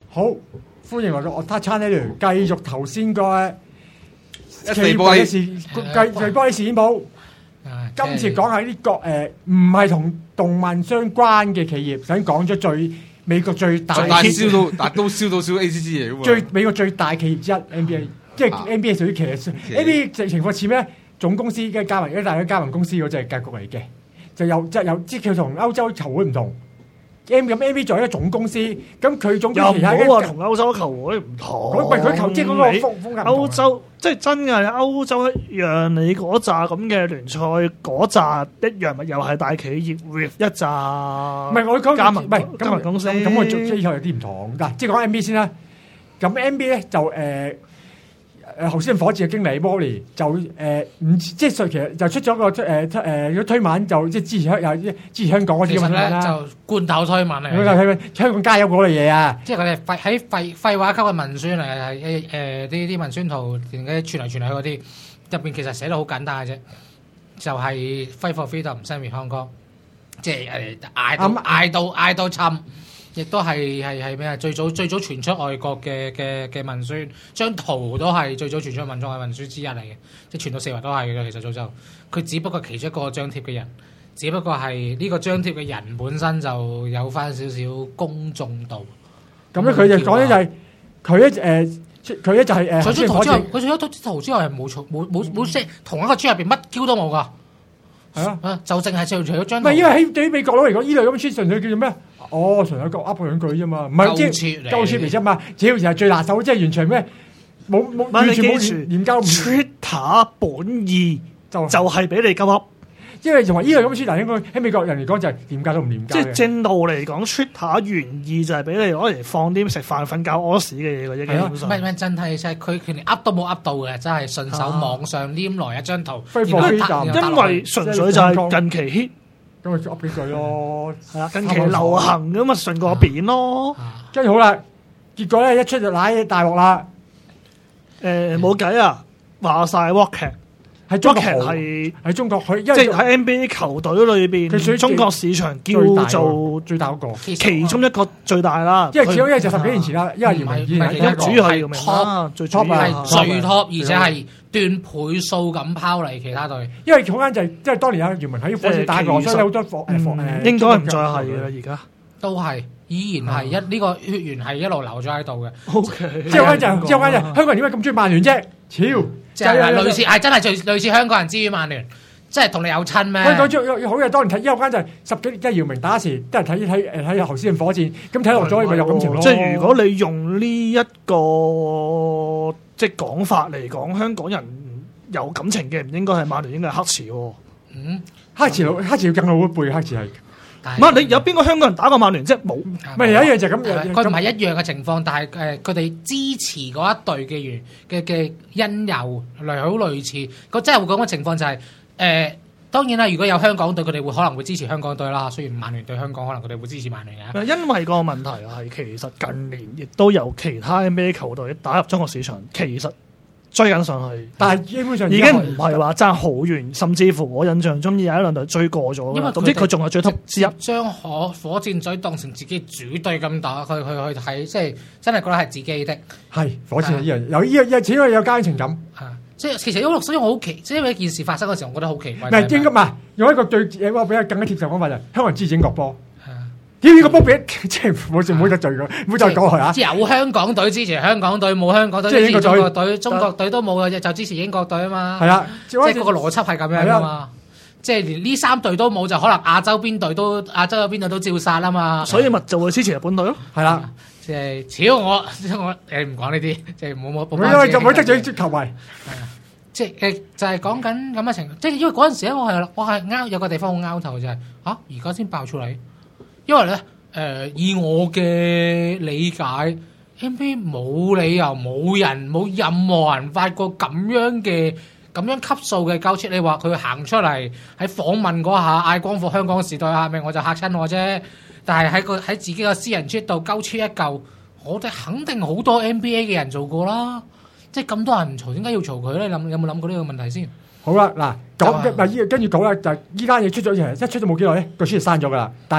好，歡迎來到 Otak Channel，繼續頭先個一地波事，地波事件簿。今次講下呢個唔係同動漫相關嘅企業，想講咗美國最大燒到，但都燒到少 ACG 嚟嘅喎。 美國最大企業之一 NBA， 即係 NBA 屬於其實 NBA 情況似咩？總公司嘅加盟一大嘅加盟公司嗰隻格局嚟嘅，即係佢同歐洲球會唔同。NBA 作為一個總公司，咁佢總又唔好話同歐洲球會唔同。 佢球即係嗰個風格。 歐洲即係真嘅，歐洲一樣，你嗰扎咁嘅聯賽嗰扎一樣，咪又係大企業 with 一扎。 唔係我講加盟， 唔係加盟公司。 咁我最以後有啲唔同嗱，即係講 NBA 先啦。咁 NBA 咧就頭先火箭嘅經理 Molly 就唔即係其實就出咗個推文，就即係支持香港嗰啲咁樣啦。 就罐頭推文嚟。 香港加油嗰類嘢啊！ 即係佢哋喺廢話級嘅文宣嚟，係啲文宣圖連嗰啲傳嚟傳去嗰啲入邊，其實寫得好簡單嘅啫，就係 Fight for Freedom Stand with Hong Kong，即係嗌到侵。亦都係咩啊？最早傳出外國嘅文宣，張圖都係最早傳出文宣之一嚟嘅，即係傳到四圍都係嘅。其實早就佢只不過其中一個張貼嘅人，只不過係呢個張貼嘅人本身就有翻少少公眾度。 咁咧佢就講咧就係佢咧就係除咗圖之外，佢除咗圖之外係冇即係同一個專入邊乜 Q 都冇㗎。 係啊， 就淨係除咗張。 唔係因為喺對於美國佬嚟講，呢類咁嘅書純粹叫做咩？純粹噏兩句啫嘛，唔係即係鳩貼嚟啫嘛。只要就係最拿手，即係完全咩冇完全冇研究。 Twitter 本意就係俾你鳩噏， 因為同埋呢類咁嘅書，應該喺美國人嚟講就係廉價都唔廉價。 即係正道嚟講，Twitter 原意就係俾你攞嚟放啲食飯、瞓覺、屙屎嘅嘢嘅啫。 唔係真係就係佢連噏都冇噏到嘅，真係順手網上黏來一張圖。 因為純粹就係近期 hit。 咁咪噏幾句咯， 係啊，近期流行咁咪順個便咯。 跟住好啦，結果咧一出就瀨大鑊啦。 冇計啊，話晒 Rocket 喺中國喺中國，佢即係喺 NBA 球隊裏邊，佢中國市場叫做最大嗰個， 其中一個最大啦。 因為始終因為就10幾年前啦，因為主要係 top 最 top 係最 top，而且係斷倍數咁拋離其他隊。 因為嗰間就係即係當年有姚明喺火箭打過，所以有好多應該唔再係嘅啦，而家都係。依然係呢個血緣係一路留咗喺度嘅。 OK， 之後咧就香港人點解咁中意曼聯啫？超就係類似係真係類似香港人之於曼聯，即係同你有親咩？ 香港好嘅當年睇，因為嗰間就係10幾即係姚明打時，都係睇侯斯頓火箭，咁睇落咗咪有感情咯。 即係如果你用呢一個即係講法嚟講，香港人有感情嘅唔應該係曼聯，應該係黑池喎。 黑池更老一輩，黑池係。 唔係你有邊個香港人打過曼聯啫？冇， 唔係有一樣就係咁， 佢唔係一樣嘅情況，但係佢哋支持嗰一隊嘅因由好類似。個真係會講嘅情況就係當然啦，如果有香港隊，佢哋可能會支持香港隊啦。雖然曼聯對香港，可能佢哋會支持曼聯嘅。 因為個問題係其實近年亦都有其他 NBA 球隊打入中國市場，其實追緊上去， 但係基本上已經唔係話爭好遠，甚至乎我印象中有一兩隊追過咗。因為總之佢仲係最 top 之一。將火箭隊當成自己主隊咁打，去睇，即係真係覺得係自己的。 係火箭呢樣有呢始終有家庭情感。 即係其實所以我好奇，即係因為一件事發生嘅時候，我覺得好奇怪。 唔係應該嘛？用一個比較更加貼實講法就香港人支持英國波。屌呢個波俾即係唔好得罪佢，唔好再講佢啊！ 有香港隊支持香港隊，冇香港隊支持中國隊，中國隊都冇嘅，就支持英國隊啊嘛。 係啦， 即係嗰個邏輯係咁樣啊嘛。即係連呢3隊都冇，就可能亞洲有邊隊都照殺啊嘛。 所以咪就會支持日本隊咯。 係啦， 即係只要我唔講呢啲，即係冇。 因為就唔會得罪球迷。 即係就係講緊咁嘅情況，即係因為嗰陣時咧，我係有個地方好拗頭就係而家先爆出嚟。因為咧，以我嘅理解 ，NBA 冇理由冇任何人發過咁樣級數嘅交切。你話佢行出嚟喺訪問嗰下嗌光復香港時代啊，咪我就嚇親我啫。但係喺自己個私人 chat 度交切一嚿，我哋肯定好多 NBA 嘅人做過啦。即係咁多人唔嘈，點解要嘈佢咧？有冇諗過呢個問題先？ 好啦，嗱，跟住講啦，就依單嘢出咗，一出咗冇幾耐咧，個書就刪咗噶啦。但係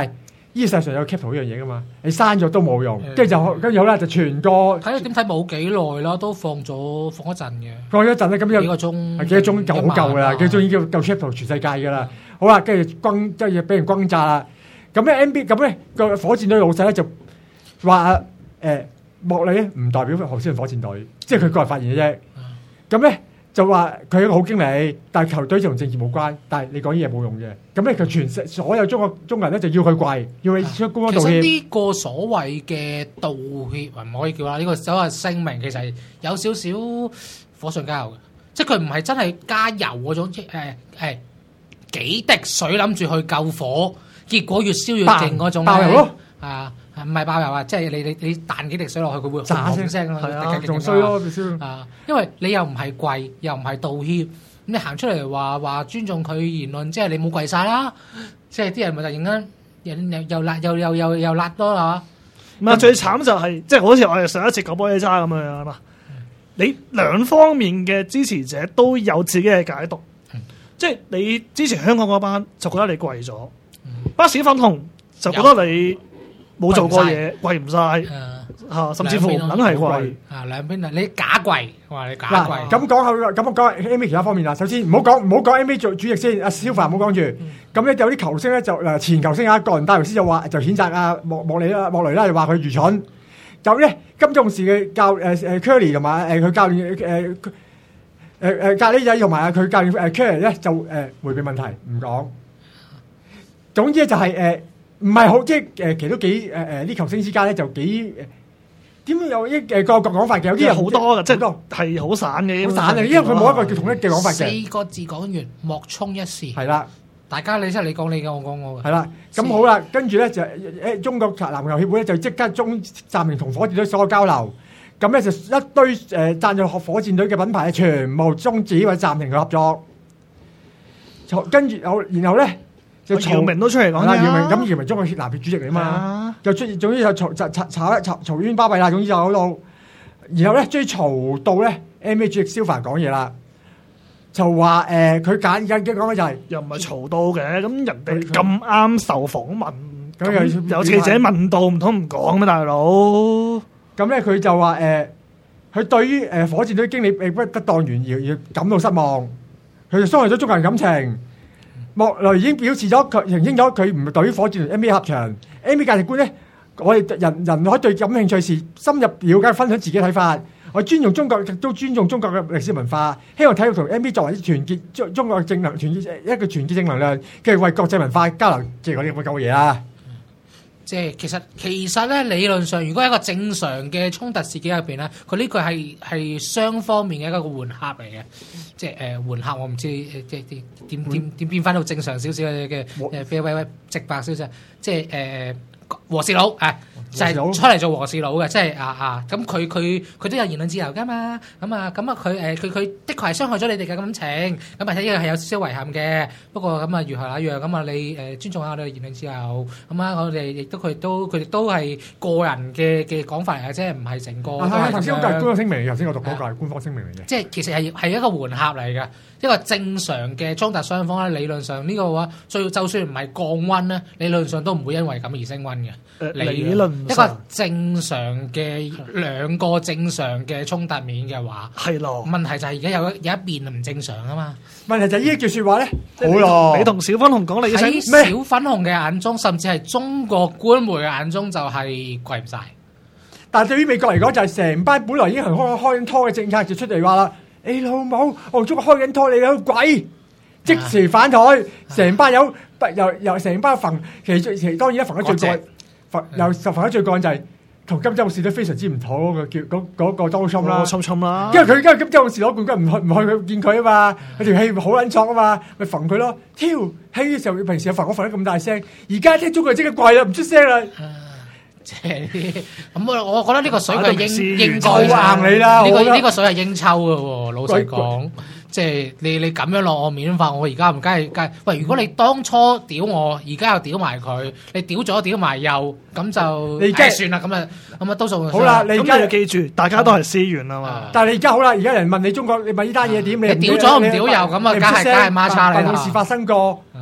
呢世上有 cap 圖呢樣嘢噶嘛，你刪咗都冇用，跟住就好啦，就全個睇你點睇冇幾耐啦，都放一陣嘅， 放咗一陣咧，咁幾又個鐘， 係幾個鐘就好夠噶啦，幾個鐘已經夠 cap 圖全世界噶啦。好啦，跟住即係俾人轟炸啦。咁咧 MB 咁咧個火箭隊老細咧就話莫里咧唔代表何先火箭隊，即係佢個人發言嘅啫。咁咧就話佢係一個好經理，但係球隊就同政治冇關。但係你講嘢冇用嘅。咁咧佢全所有中國人咧就要佢跪，要佢出公開道歉。 其實呢個所謂嘅道歉唔可以叫啦，呢個所謂聲明其實有少少火上加油嘅，即係佢唔係真係加油嗰種，幾滴水諗住去救火，結果越燒越勁嗰種爆油咯。 唔係爆油啊！即係你彈幾滴水落去，佢會炸聲咯， 係啊，仲衰咯， 因為你又唔係跪，又唔係道歉，咁你行出嚟話尊重佢言論，即係你冇跪晒啦，即係啲人咪就認緊又辣多啦。 唔係最慘就係即係好似我哋上一次講玻璃渣咁樣啊嘛，你兩方面嘅支持者都有自己嘅解讀，即係你支持香港嗰班就覺得你跪咗，班小粉紅就覺得你冇做過嘢，跪唔晒甚至乎唔撚係跪兩邊你假跪，話你假跪。 咁我講 NBA 其他方面啦。首先唔好講 NBA 做主席先，阿蕭凡唔好講住。咁咧有啲球星咧就前球星個人戴維斯就話就譴責阿莫雷啦，就話佢愚蠢。就咧金種士嘅Curry 同埋佢教練格里仔同埋佢教練Curry 咧就迴避問題唔講。總之就係唔係好即係其實都幾啲球星之間咧就幾點有個講法嘅，有啲人好多嘅，即係係好散嘅， 好散嘅，因為佢冇一個叫統一嘅講法嘅。 4個字講完，莫衷一是。 係啦， 大家你講你嘅，我講我嘅。 係啦，咁好啦，跟住咧就中國籃球協會咧就即刻暫停同火箭隊所有交流，咁咧就一堆贊助火箭隊嘅品牌全部終止或者暫停佢合作。跟住然後咧。 姚明都出嚟講啦， 姚明中國籃協主席嚟啊嘛，就出現總之就嘈冤巴閉啦，總之就喺度，然後咧最嘈到咧 NBA 主席蕭凡講嘢啦，就話佢講嘅就係又唔係嘈到嘅，咁人哋咁啱受訪問，咁有記者問到唔通唔講咩大佬？ 咁咧佢就話佢對於火箭隊經理不得當原而感到失望，佢就傷害咗中國人感情。莫雷已經表示咗佢澄清咗佢唔對於火箭同 NBA 合場 NBA 價值觀咧，我哋人可以對感興趣時深入了解分享自己睇法。我尊重中國，亦都尊重中國嘅歷史文化。希望體育同 NBA 作為團結中國正能團結一個團結正能量，繼續為國際文化交流，即係嗰啲咁嘅舊嘢啦。 即係其實咧，理論上如果係一個正常嘅衝突事件入邊咧，佢呢個係雙方面嘅一個換客嚟嘅，即係換客我唔知即係點變翻到正常少少嘅喂直白少少，即係和事佬就係出嚟做和事佬嘅，即係咁佢都有言論自由噶嘛，咁佢的確係傷害咗你哋嘅感情，咁呢個係有少少遺憾嘅，不過咁如何一樣咁你尊重下我哋嘅言論自由，咁我哋亦都佢哋都係個人嘅講法嚟嘅，即係唔係成個。 頭先嗰個係官方聲明，頭先我讀嗰個係官方聲明嚟嘅。 即係其實係一個緩合嚟嘅，一個正常嘅衝突雙方咧，理論上呢個話，就算唔係降溫咧，理論上都唔會因為咁而升溫嘅。 理論一個正常嘅兩個正常嘅衝突面嘅話， 係咯。 問題就係而家有一邊唔正常啊嘛。 問題就係呢一句説話咧，好咯。 你同小粉紅講你嘅喺小粉紅嘅眼中，甚至係中國官媒嘅眼中，就係跪唔晒。 但係對於美國嚟講，就係成班本來已經係開緊拖嘅政客就出嚟話啦：你老母，我中國開緊拖，你有鬼！即時反台，成班友又成班馮，其當然一馮得最過，又馮得最過就係同金州士都非常之唔妥嗰個叫嗰個當侵啦， 侵啦， 因為佢而家金州士攞冠軍唔去佢見佢啊嘛，佢條氣好撚錯啊嘛，咪馮佢咯，挑氣嘅時候平時有馮我馮得咁大聲，而家聽中國即刻跪啦，唔出聲啦。 即係咁，我覺得呢個水係應該硬你啦， 呢個水係應抽嘅喎，老實講。即係你咁樣落我面法，我而家唔梗係喂。如果你當初屌我，而家又屌埋佢，你屌咗屌埋又，咁就你算啦。咁啊，多數好啦。你而家要記住，大家都係思源啊嘛。 但係你而家好啦，而家人問你中國，你問呢單嘢點？ 你屌咗唔屌又咁啊？梗係孖叉你啦。 辦公室發生過，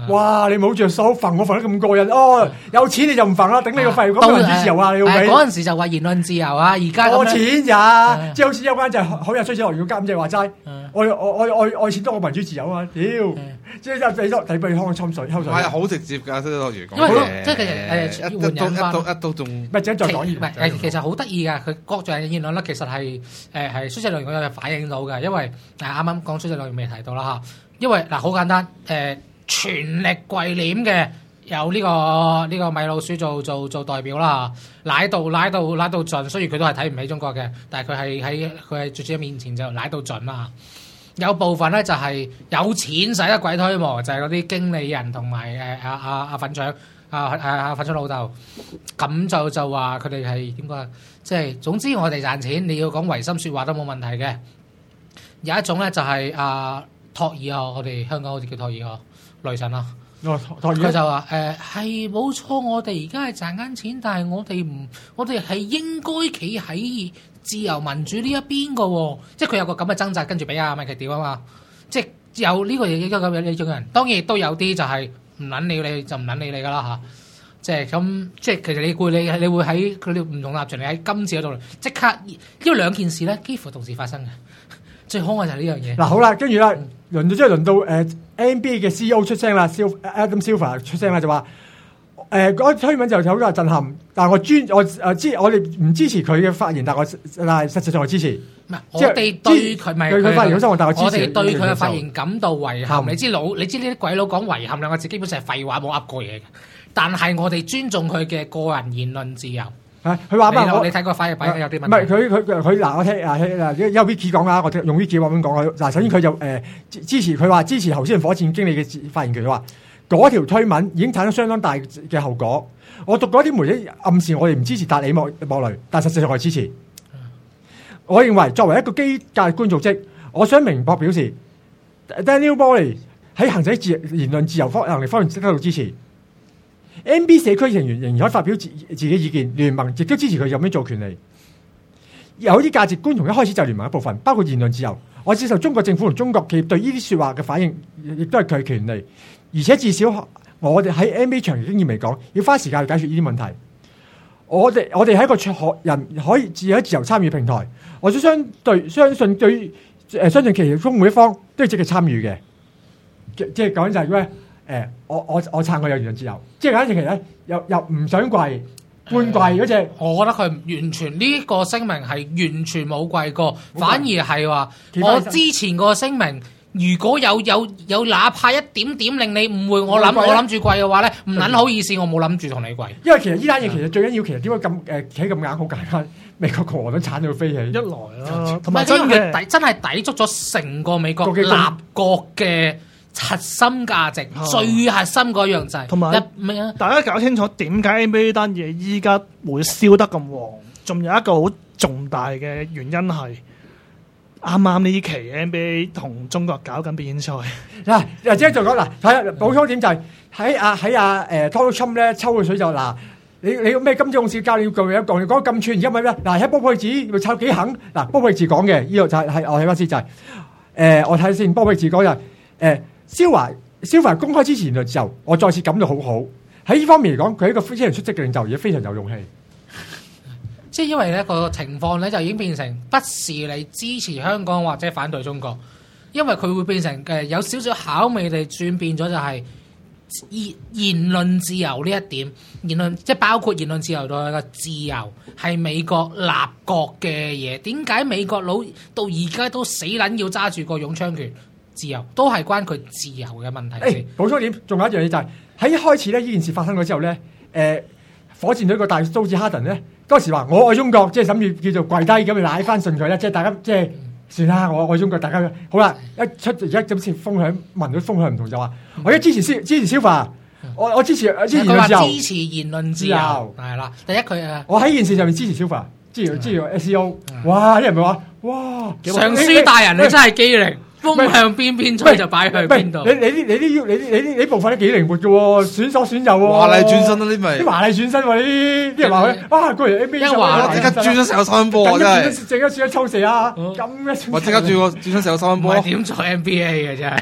哇！你冇着數，揈我揈得咁過癮，哦，有錢你就唔揈啦，頂你個肺，咁民主自由啊，你要俾嗰陣時就話言論自由啊，而家多咁樣錢咋？即係好似有關就係好有吹水樂園監，即係話齋，愛錢多過民主自由啊！屌，即係抵俾香港抽水， 係好直接㗎，吹水樂園講因為嘢， 即係其實換人翻一刀仲咪再講完。 其實好得意㗎，佢各種嘅言論咧，其實係書寫內容有反映到嘅，因為啱啱講書寫內容未提到啦嚇，因為嗱好簡單全力跪臉嘅有呢個米老鼠做代表啦，賴到盡，雖然佢都係睇唔起中國嘅，但係佢係最主要面前就賴到盡啦。有部分咧就係有錢使得鬼推磨，就係嗰啲經理人同埋阿粉腸粉腸老豆，咁就話佢哋係點講啊？即係總之我哋賺錢，你要講違心説話都冇問題嘅。有一種咧就係托爾啊，我哋香港好似叫托爾啊，雷神啊。佢就話係冇錯，我哋而家係賺緊錢，但係我哋係應該企喺自由民主呢一邊嘅喎，即係佢有個咁嘅掙扎，跟住俾阿米奇屌啊嘛，即係有呢個嘢咁呢種人，當然亦都有啲就係唔撚理你就唔撚理你噶啦嚇，即係咁，即係其實你會喺佢哋唔同立場，你喺今次嗰度即刻，因為兩件事咧幾乎同時發生嘅，最可愛就係呢樣嘢。 嗱好啦，跟住啦，輪到NBA 嘅 CEO 出聲啦，Adam Silver 出聲啦，就話嗰推文就好大震撼，但係我哋唔支持佢嘅發言，但係實際上我支持。 唔係我哋對佢咪佢發言好深，但係我支持。 我哋對佢嘅發言感到遺憾。你知呢啲鬼佬講遺憾兩個字，基本上係廢話，冇噏過嘢嘅。但係我哋尊重佢嘅個人言論自由。 佢話乜？ 你睇個反應有啲問題。 唔係佢嗱，我聽有 Wiki 講啊，我用 Wiki 話咁講嗱，首先佢就支持佢話支持頭先火箭經理嘅發言權，佢話嗰條推文已經產生相當大嘅後果。我讀嗰啲媒體暗示我哋唔支持達里莫雷，但實際上我係支持。我認為作為一個機構官組織，我想明確表示 ，Daniel Morley 喺行使言論自由能力方面得到支持。NBA 社區成員仍然可以發表自己意見，聯盟亦都支持佢有咩做權利。有啲價值觀從一開始就聯盟一部分，包括言論自由。我接受中國政府同中國企業對呢啲説話嘅反應，亦都係佢嘅權利。而且至少我哋喺 NBA 長期經驗嚟講，要花時間去解決呢啲問題。我哋係一個學人可以自由參與平台。我相信相信其實中每一方都要積極參與嘅。即係講就係咩？我撐佢有言論自由，即係簡直其實又唔想跪半跪嗰隻。 我覺得佢完全呢個聲明係完全冇跪過，反而係話我之前個聲明，如果有哪怕一點點令你誤會，我諗住跪嘅話咧，唔撚好意思，我冇諗住同你跪。 因為其實呢單嘢其實最緊要，其實點解咁企咁硬？好簡單，美國共和黨鏟到飛起。一來啦， 同埋真係抵觸咗成個美國立國嘅核心價值，最核心嗰樣就係同埋大家搞清楚點解 NBA 單嘢依家會燒得咁旺，仲有一個好重大嘅原因係啱呢期 NBA 同中國搞緊比賽。 嗱，或者就講嗱，睇補充點就係喺Donald Trump 咧抽嘅水就嗱，你咩金鐘市教你講嘢講咁串，而家咪咩？嗱喺波佩治咪抽幾肯嗱，波佩治講嘅呢度就係我睇翻先就係我睇先，波佩治講就蕭華公開支持言論自由，我再次感到好好。喺呢方面嚟講，佢係一個非常出色嘅領袖，而且非常有勇氣。 即係因為呢個情況咧，就已經變成不是你支持香港或者反對中國，因為佢會變成有少少巧妙地轉變咗，就係言論自由呢一點，言論即係包括言論自由到一個自由係美國立國嘅嘢。點解美國佬到而家都死撚要揸住個擁槍權？自由都係關佢自由嘅問題先。 補充點，仲有一樣嘢就係喺一開始咧，呢件事發生咗之後咧，火箭隊個大都市哈登咧，嗰時話我愛中國，即係諗住叫做跪低咁嚟賴翻順佢啦，即係大家即係算啦，我愛中國，大家好啦，一出而家今次風向聞到風向唔同就話，我而家支持消化，我支持言論自由， 支持言論自由係啦。第一佢我喺件事上面支持消化，支持 SEO， 哇！啲人咪話哇， 上書大人你真係機靈。風向邊吹就擺去邊度？ 你部分都幾靈活嘅喎，選左選右喎。 華麗轉身啦，呢咪啲華麗轉身喎，啲人話佢啊，居然 NBA 即刻轉咗成個三分波啊！真係， 整一轉一抽射啊！咁嘅， 我即刻轉身成個三分波。 點做 NBA 嘅真係？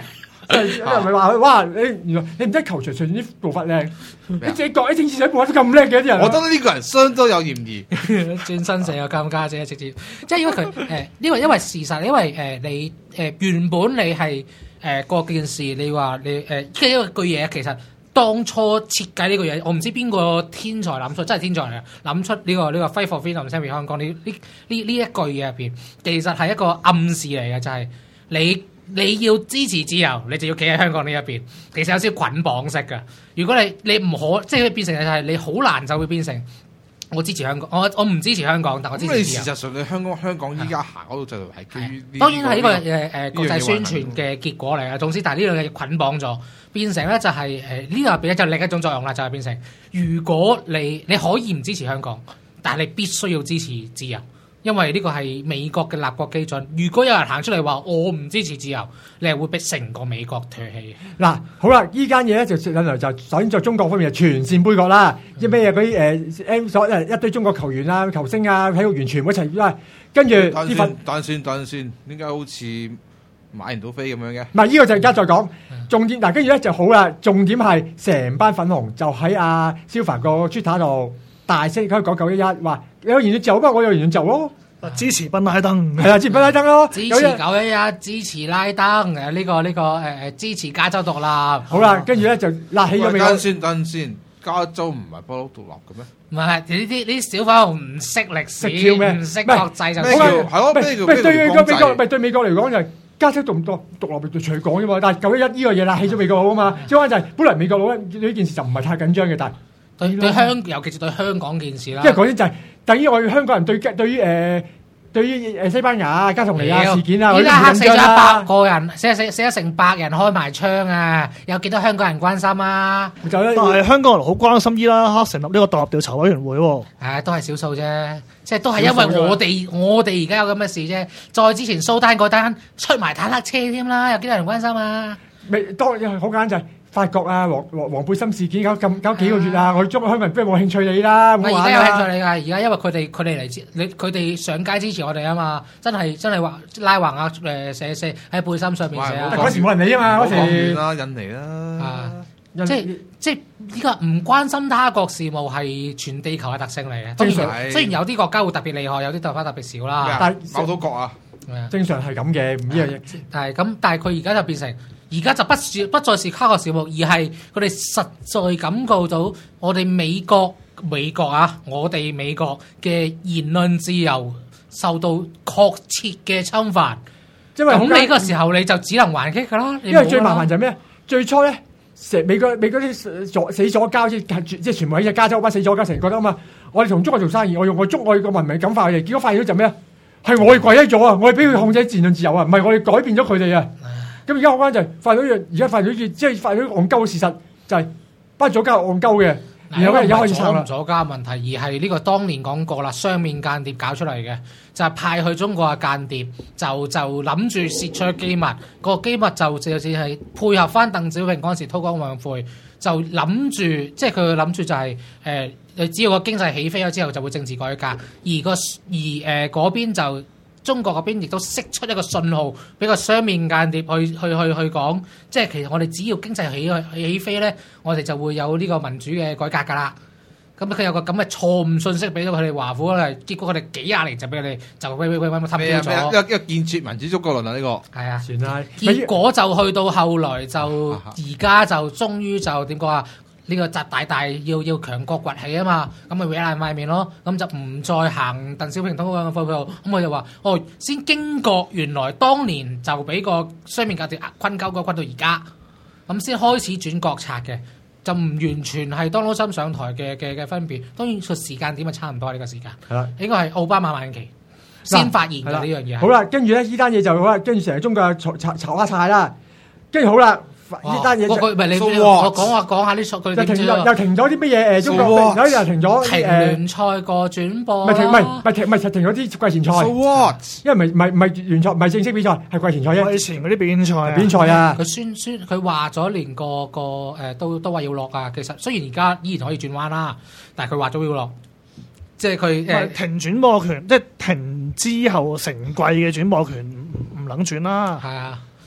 有人咪話佢哇，你原來你唔知球場上啲步伐靚，你自己講啲政治上步伐都咁叻嘅啲人。 我覺得呢個人相當有嫌疑。 轉身成個監家姐直接，即係因為佢因為事實，因為你原本你係嗰件事，你話你即係因為句嘢其實。當初設計呢個嘢，我唔知邊個天才諗出，真係天才嚟嘅，諗出呢個 Fight for Freedom Stand with Hong Kong呢一句嘢入邊，其實係一個暗示嚟嘅，就係你要支持自由，你就要企喺香港呢一邊。其實有少少捆綁式嘅。如果你唔可，即係變成就係你好難就會變成我支持香港，我唔支持香港，但我支持自由。 咁你事實上你香港依家行嗰度制度係基於呢？ 當然係呢個國際宣傳嘅結果嚟嘅。總之，但係呢樣嘢捆綁咗。變成咧就係呢個入邊咧就另一種作用啦，就係變成如果你可以唔支持香港，但係你必須要支持自由，因為呢個係美國嘅立國基準。如果有人行出嚟話我唔支持自由，你係會逼成個美國唾棄。 嗱，好啦，呢間嘢咧就引來就首先在中國方面就全線杯葛啦，啲咩嘢嗰啲一堆中國球員啊、球星啊、體育員全部一齊啦，跟住啲粉等先，點解好似買唔到飛咁樣嘅？ 唔係呢個就而家再講。重點嗱，跟住咧就好啦。重點係成班粉紅就喺阿蕭凡個 Twitter 度大聲喺度講911，話有言論自由，不過我有言論自由咯。 支持賓拉登， 係啊，支持賓拉登咯， 支持911，支持拉登，呢個支持加州獨立。 好啦，跟住咧就辣起咗美國。 等先，加州唔係不嬲獨立嘅咩？ 唔係呢啲小粉紅唔識歷史，唔識國際就咩叫係咯？ 對美國嚟講就係。加州獨立咪就隨講啫嘛，但係911呢個嘢啦，起咗美國佬啊嘛，即係就係本來美國佬呢件事就唔係太緊張嘅，但係尤其是對香港件事啦， 因為講真就係等於我哋香港人對於西班牙加同尼亞事件啊， 依家黑死咗100個人，死咗成100人開埋槍啊！有幾多香港人關心啊？ 但係香港人好關心伊拉克成立呢個獨立調查委員會喎。 都係少數啫，即係都係因為我哋而家有咁嘅事啫。再之前蘇丹嗰單出埋坦克車添啦，有幾多人關心啊？ 當好簡單就係。法國啊，黃背心事件搞幾個月啊！我中國香港人不如冇興趣你啦， 而家有興趣你㗎，而家因為佢哋嚟自佢哋上街支持我哋啊嘛，真係話拉橫啊寫喺背心上面寫啊！ 嗰時冇人理啊嘛，嗰時啦，印尼啦， 即係呢個唔關心他國事務係全地球嘅特性嚟嘅。 正常雖然有啲國家會特別厲害，有啲特別少啦。 但係某島國啊， 正常係咁嘅，唔呢樣嘢。 但係佢而家就變成。而家就不再是跨國事務，而係佢哋實在感覺到我哋美國我哋美國嘅言論自由受到確切嘅侵犯。咁你個時候你就只能還擊㗎啦。 因為最麻煩就係咩？最初咧，美國啲死左膠即係全部喺隻加州班死左膠成覺得啊嘛，我哋同中國做生意，我用我個文明感化佢哋，結果發現咗就咩？係我哋跪低咗啊！我哋俾佢控制言論自由啊，唔係我哋改變咗佢哋啊！咁而家好關就係發現到而家發現到即係發現到戇鳩嘅事實，就係班左膠戇鳩嘅，然後咧而家開始撐啦。 左膠問題，而係呢個當年講過啦，雙面間諜搞出嚟嘅，就係派去中國嘅間諜，就諗住竊取機密，個機密就只係配合翻鄧小平嗰陣時韜光養晦，就諗住即係佢諗住就係只要個經濟起飛咗之後，就會政治改革，而嗰邊就。中國嗰邊亦都釋出一個信號，俾個雙面間諜去講，即係其實我哋只要經濟起飛咧，我哋就會有呢個民主嘅改革㗎啦。咁佢有個咁嘅錯誤信息俾到佢哋華府啦，結果佢哋幾廿年就俾佢哋就喂氹咗咗。 一建設民主中國論啊呢個。 係啊， 算啦。 結果就去到後來就而家就終於就點講啊？呢個習大要強國崛起啊嘛，咁咪搲爛塊面咯，咁就唔再行鄧小平韜光養晦嘅路，咁我就話先經過原來當年就俾個雙面間諜困到而家，咁先開始轉國策嘅，就唔完全係當勞森上台嘅分別，當然個時間點係差唔多呢個時間，係啦，應該係奧巴馬晚期先發現嘅呢樣嘢。 好啦，跟住咧呢單嘢就好啦，跟住成日中國炒晒啦，跟住好啦。呢單嘢我講下啲數據點知又停咗啲乜嘢？中國又停咗停聯賽個轉播， 唔係停咗啲季前賽。因為唔係聯賽，唔係正式比賽，係季前賽啫。 季前嗰啲比賽啊！ 佢話咗連個都話要落啊。其實雖然而家依然可以轉彎啦，但係佢話咗要落，即係佢停轉播權，即係停之後成季嘅轉播權唔能轉啦。 係啊。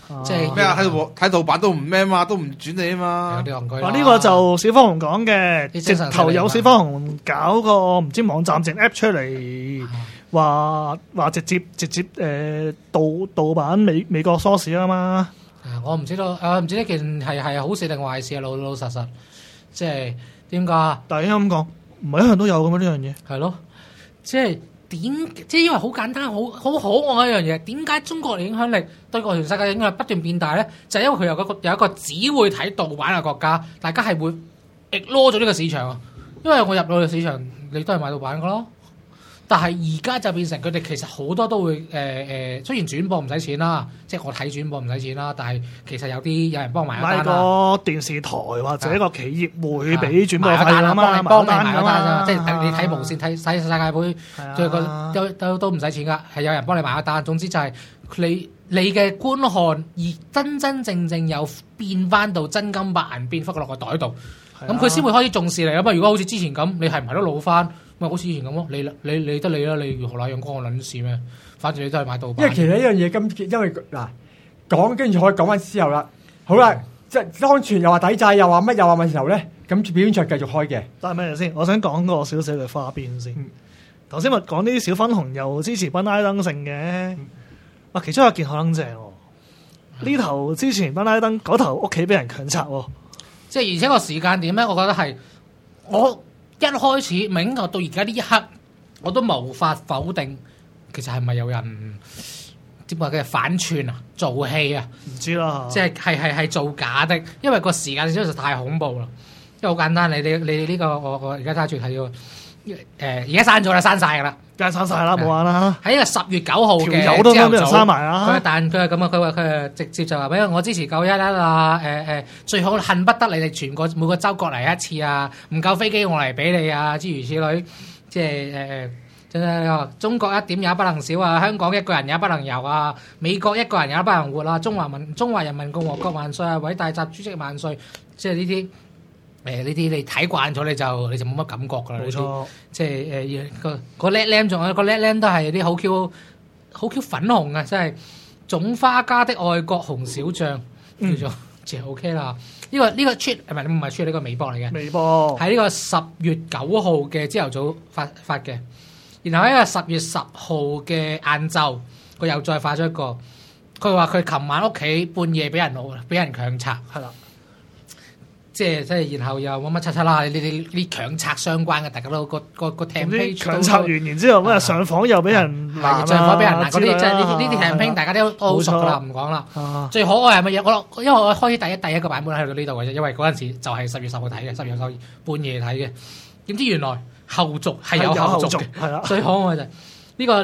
即係咩啊？睇盜版都唔咩嘛，都唔轉你啊嘛。 有啲戇居啦。 啊！呢個就小方紅講嘅，直啲精神頭有小方紅搞個唔知網站整 app 出嚟，話直接盜版美國 source 啊嘛。 我唔知道，唔知呢件係好事定壞事啊！老實，即係點解？ 但係應該咁講，唔係一向都有咁樣呢樣嘢。 係咯，即係因為好簡單，好可愛一樣嘢。點解中國嘅影響力對個全世界嘅影響力不斷變大咧？就係因為佢有一個只會睇盜版嘅國家，大家係會 ignore 咗呢個市場啊。因為我入到個市場，你都係買盜版嘅咯。但係而家就變成佢哋其實好多都會雖然轉播唔使錢啦，即係我睇轉播唔使錢啦，但係其實有人幫埋一單啦。 買個電視台或者一個企業會俾轉播費啊嘛， 幫你買一單嘛， 即係你睇無線睇世界盃，都唔使錢㗎，係有人幫你買一單。總之就係你嘅觀看而真正有變翻到真金白銀變翻落個袋度，咁佢先會開始重視你啊嘛。如果好似之前咁，你係唔係都老翻？咪好似以前咁咯，你得你啦，你如何那樣關我撚事咩？反正你都係買盜版。 因為其實呢樣嘢因為嗱講，跟住可以講翻之後啦。好啦，即係當傳又話抵制，又話乜嘅時候咧，咁表演賽繼續開嘅。 但係咩先？我想講個少少嘅花邊先。頭先咪講啲小粉紅又支持賓拉登勝嘅，其中有一件好撚正喎。呢頭支持賓拉登，嗰頭屋企俾人強拆喎。 即係而且個時間點咧，我覺得係我一開始明到而家呢一刻，我都無法否定，其實係咪有人點話嘅反串啊、做戲啊？ 唔知啦， 即係造假的，因為個時間真係太恐怖啦。因為好簡單，你呢個我而家揸住睇到，而家刪咗啦，刪晒㗎啦， 梗係刪晒啦，冇玩啦。 喺呢個10月9號嘅條友都俾人刪埋啦。 佢係咁啊，佢話直接就話俾我支持911啊，最好恨不得你哋全個每個州過嚟一次啊，唔夠飛機我嚟俾你啊，諸如此類，即係真係中國一點也不能少啊，香港一個人也不能遊啊，美國一個人也不能活啊，中華人民共和國萬歲啊，偉大習主席萬歲，即係呢啲。呢啲你睇慣咗你就冇乜感覺㗎啦， 冇錯。 即係個叻僆仲有個叻僆都係啲好 Q 粉紅啊！即係種花家的愛國紅小將叫做就 OK 啦。呢個 tweet 唔係 tweet 呢個微博嚟嘅， 微博喺呢個10月9號嘅朝頭早發嘅，然後喺個10月10號嘅晏晝佢又再發咗一個，佢話佢琴晚屋企半夜俾人強拆，係啦。即係，然後又乜七啦，呢啲強拆相關嘅，大家都個 campaign 強拆完，然之後咩上房又俾人上房俾人嗰啲，即係呢啲 campaign 大家都好熟噶啦，唔講啦。最可愛係乜嘢？因為我開始第一個版本喺到呢度嘅啫，因為嗰陣時就係10月10號睇嘅，10月10號半夜睇嘅。點知原來後續係有後續嘅，係啦。最可愛就係呢個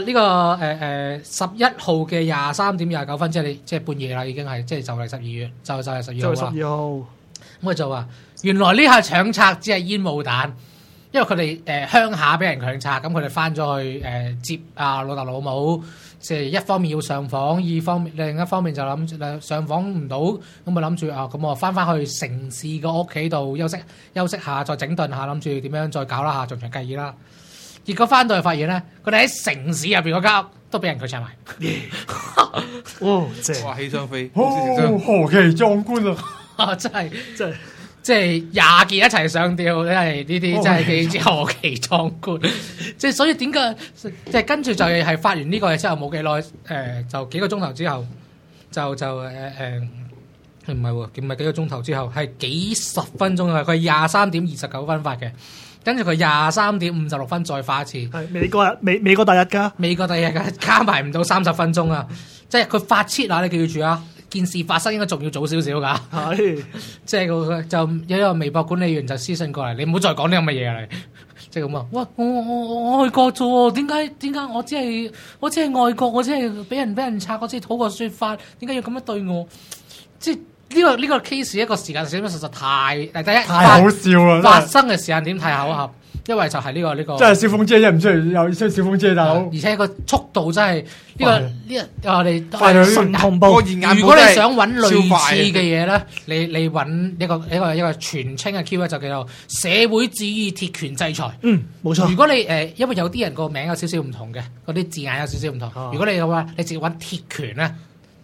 11號嘅23:29，即係半夜啦，已經係即係就嚟12月，就係12號。咁佢就話：原來呢下搶拆只係煙霧彈，因為佢哋鄉下俾人強拆，咁佢哋翻咗去接老豆老母，即係一方面要上訪，另一方面就諗住上訪唔到，咁咪諗住咁我翻去城市個屋企度休息下，再整頓下，諗住點樣再搞啦下，盡場計議啦。結果翻到去發現咧，佢哋喺城市入邊嗰間屋都俾人強拆埋。 哦，正！ 哇，起雙飛， 何其壯觀啊！ 真係即係20件一齊上吊，真係呢啲真係幾之何其壯觀。即係所以點解即係跟住就係發完呢個嘢之後冇幾耐，就幾個鐘頭之後就唔係喎，唔係幾個鐘頭之後係幾十分鐘啊！佢係23:29發嘅，跟住佢23:56再發一次。係美國第日㗎， 美國第日㗎，加埋唔到30分鐘啊！即係佢發切啊！你記住啊！件事發生應該仲要早少少㗎，係即係佢就有一個微博管理員就私信過嚟，你唔好再講啲咁嘅嘢嚟，即係咁啊！哇！我愛國啫，點解我只係愛國，我只係俾人拆，我只係討個説法，點解要咁樣對我？即係呢個 case 一個時間點實在太好笑啦！ 發生嘅時間點太巧合。因為就係呢個，即係小鳳姐啫，唔需要有小鳳姐大佬。 而且個速度真係呢個我哋快神同步。 如果你想揾類似嘅嘢咧，你揾一個全稱嘅 Q 咧，就叫做社會主義鐵拳制裁。 冇錯。 如果你因為有啲人個名有少少唔同嘅，嗰啲字眼有少少唔同。如果你嘅話，你直接揾鐵拳咧，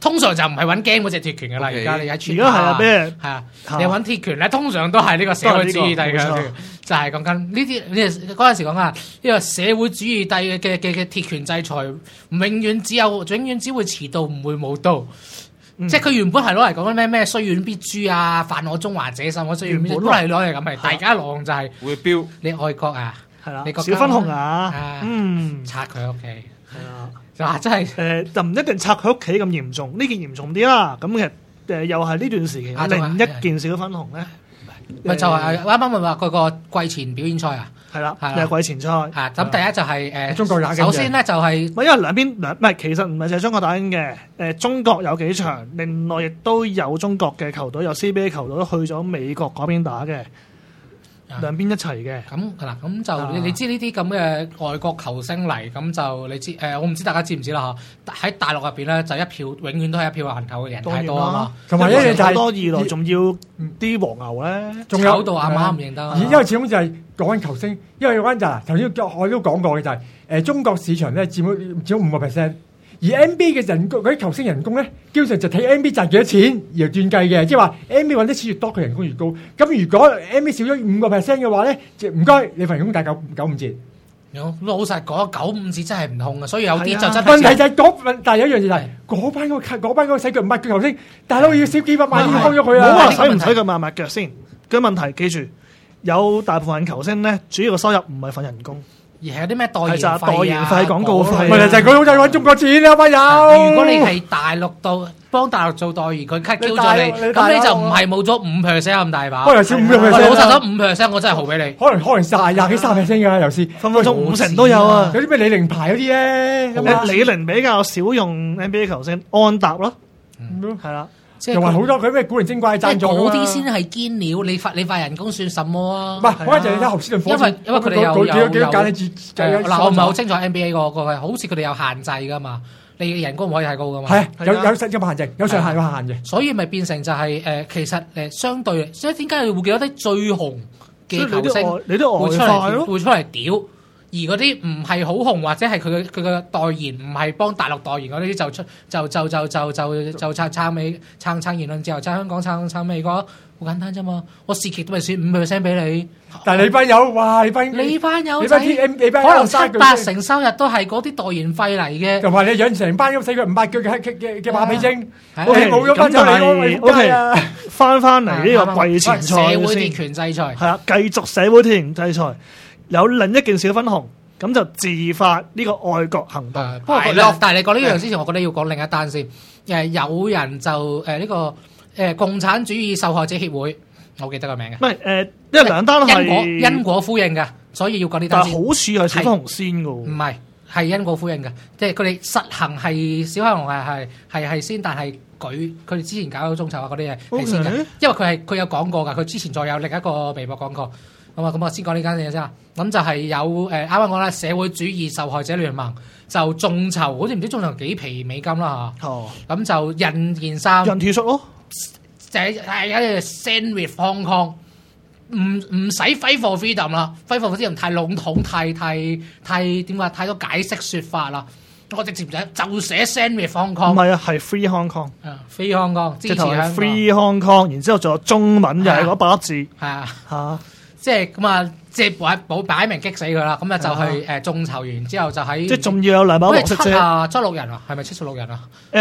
通常就唔係揾 game 嗰隻鐵拳嘅啦。 OK 而家你喺而家係啊，俾人係啊，你揾鐵拳咧，通常都係呢個社會主義帝嘅， 都係呢個冇錯就係講緊呢啲。你嗰陣時講啊，呢個社會主義帝嘅鐵拳制裁，永遠只會遲到，唔會冇到。即係佢原本係攞嚟講緊咩雖遠必誅啊，犯我中華者心，我雖遠必誅都係攞嚟咁嘅。大家浪就係會標你愛國啊， 係啦你，國家小分紅啊啊，拆佢屋企， 係啦。 就話真係就唔一定拆佢屋企咁嚴重，呢件嚴重啲啦。咁其實又係呢段時期啊另一件小分紅咧， 咪就係啱啱咪話嗰個季前表演賽啊， 係啦， 係啦又係季前賽。 嚇咁第一就係中國打緊嘅首先咧就係因為兩邊唔係，其實唔係淨係中國打緊嘅。中國有幾場，另外亦都有中國嘅球隊，有 CBA 球隊去咗美國嗰邊打嘅，兩邊一齊嘅。 咁嗱，咁就你知呢啲咁嘅外國球星嚟，咁就你知我唔知大家知唔知啦嚇？喺大陸入邊咧，就一票永遠都係一票難求嘅人太多啊嘛， 同埋一樣就係多二來仲要啲黃牛咧， 仲炒到阿媽唔認得啊。 因為始終就係講緊球星，因為嗰陣就係頭先我都講過嘅就係中國市場咧佔咗5%，而 NBA 嘅人工嗰啲球星人工咧，基本上就睇 NBA 賺幾多錢而斷計嘅，即係話 NBA 揾得錢越多，佢人工越高。咁如果 NBA 少咗5%嘅話咧，就唔該你份人工大95折。 老實講，95折真係唔痛嘅，所以有啲就真係問題就係但係有一樣嘢就係嗰班嗰個洗腳唔抹腳球星，大佬要少幾百萬已經開咗佢唔好啦。 話使唔使咁抹腳先。個問題記住，有大部分球星咧，主要嘅收入唔係份人工。 而係有啲咩代言係就係費代言費廣告費問題就係佢好就揾中國錢啦，班友。 如果你係大陸度幫大陸做代言，佢 cut 咗你， 你大陸咁你就唔係冇咗5%咁大把。 可能少5%。 我老實咗5%，我真係豪俾你。 可能廿幾30%㗎，有時分分鐘50%都有啊！ 有啲咩李寧牌嗰啲咧，咁啊李寧比較少用 NBA 球星，安踏咯，係啦。 即係同埋好多佢咩古靈精怪即係贊助㗎嘛嗰啲先係堅料，你塊人工算什麼啊？ 唔係，嗰陣就你睇侯斯頓火箭， 因為佢哋有幾多間你嗱，我唔係好清楚 NBA 個好似佢哋有限制噶嘛，你嘅人工唔可以太高噶嘛。 係有限制，有上限有限嘅。 所以咪變成就係其實相對，所以點解你會見到啲最紅嘅球星你都外快咯， 會出嚟屌，而嗰啲唔係好紅或者係佢嘅代言唔係幫大陸代言嗰啲就撐言論自由，撐香港撐美國，好簡單啫嘛。我蝕極都咪蝕5%俾你， 但係你班友，哇！你班友仔可能7-8成收入都係嗰啲代言費嚟嘅， 同埋你養成班咁死腳唔抹腳嘅馬屁精， 我哋冇咗班仔你 ，OK，翻嚟呢個季前賽社會鐵拳制裁， 係啦，繼續社會鐵拳制裁。有另一件小分紅，咁就自發呢個愛國行動。 不過但係你講呢樣之前，我覺得要講另一單先。有人就呢個共產主義受害者協會，我記得個名嘅。 唔係因為兩單係因果呼應嘅，所以要講呢單先。 但係好處係小分紅先嘅喎。 唔係，係因果呼應嘅，即係佢哋實行係小分紅係先，但係佢哋之前搞到中籌啊嗰啲嘢係先嘅，因為佢有講過㗎，佢之前再有另一個微博講過。咁我先講呢間嘢先啊。咁就係有啱啱講啦，社會主義受害者聯盟就眾籌，好似唔知眾籌幾皮美金啦嚇。咁就印件衫， 印 T 恤咯， 就係有 Stand with Hong Kong， 唔使 Fight for Freedom 啦，Fight for Freedom 太籠統，太點話太多解釋説法啦。我直接就寫 Stand with Hong Kong， 唔係啊，係 Free Hong Kong，Free Hong Kong， 支持香港。 Free Hong Kong， 然之後仲有中文又係嗰8粒字， 係啊嚇。 即係咁啊！即係擺明激死佢啦！咁啊就去眾籌完之後就喺即係仲要有兩把黃色啫。 76人啊，係咪76人啊？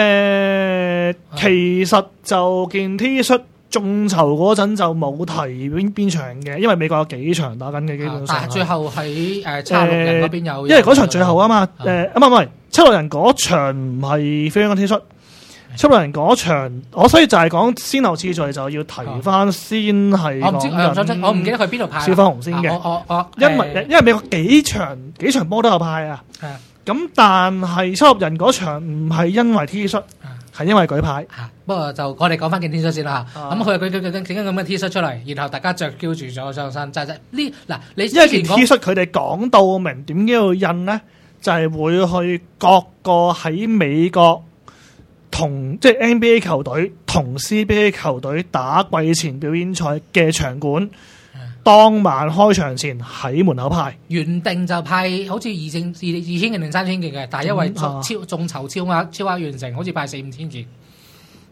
其實就件 T 恤眾籌嗰陣就冇提邊場嘅，因為美國有幾場打緊嘅基本上。 但係最後喺76人嗰邊有， 因為嗰場最後啊嘛。唔係76人嗰場唔係飛嗰 T 恤。76人嗰場，所以就係講先後次序就要提翻先係。 我唔記得佢邊度派小粉紅先嘅。因為美國幾場波都有派啊。咁但係76人嗰場唔係因為 T 恤，係因為舉牌。 不過就我哋講翻件 T 恤先啦。咁佢整緊咁嘅 T 恤出嚟，然後大家着嬌住咗上身，就呢嗱你因為件 T 恤佢哋講到明點解要印咧，就係會去各個喺美國。同即係 NBA 球隊同 CBA 球隊打季前表演賽嘅場館，當晚開場前喺門口派。 原定就派好似2千件定3千件嘅，但係因為眾籌超額完成，好似派4-5千件。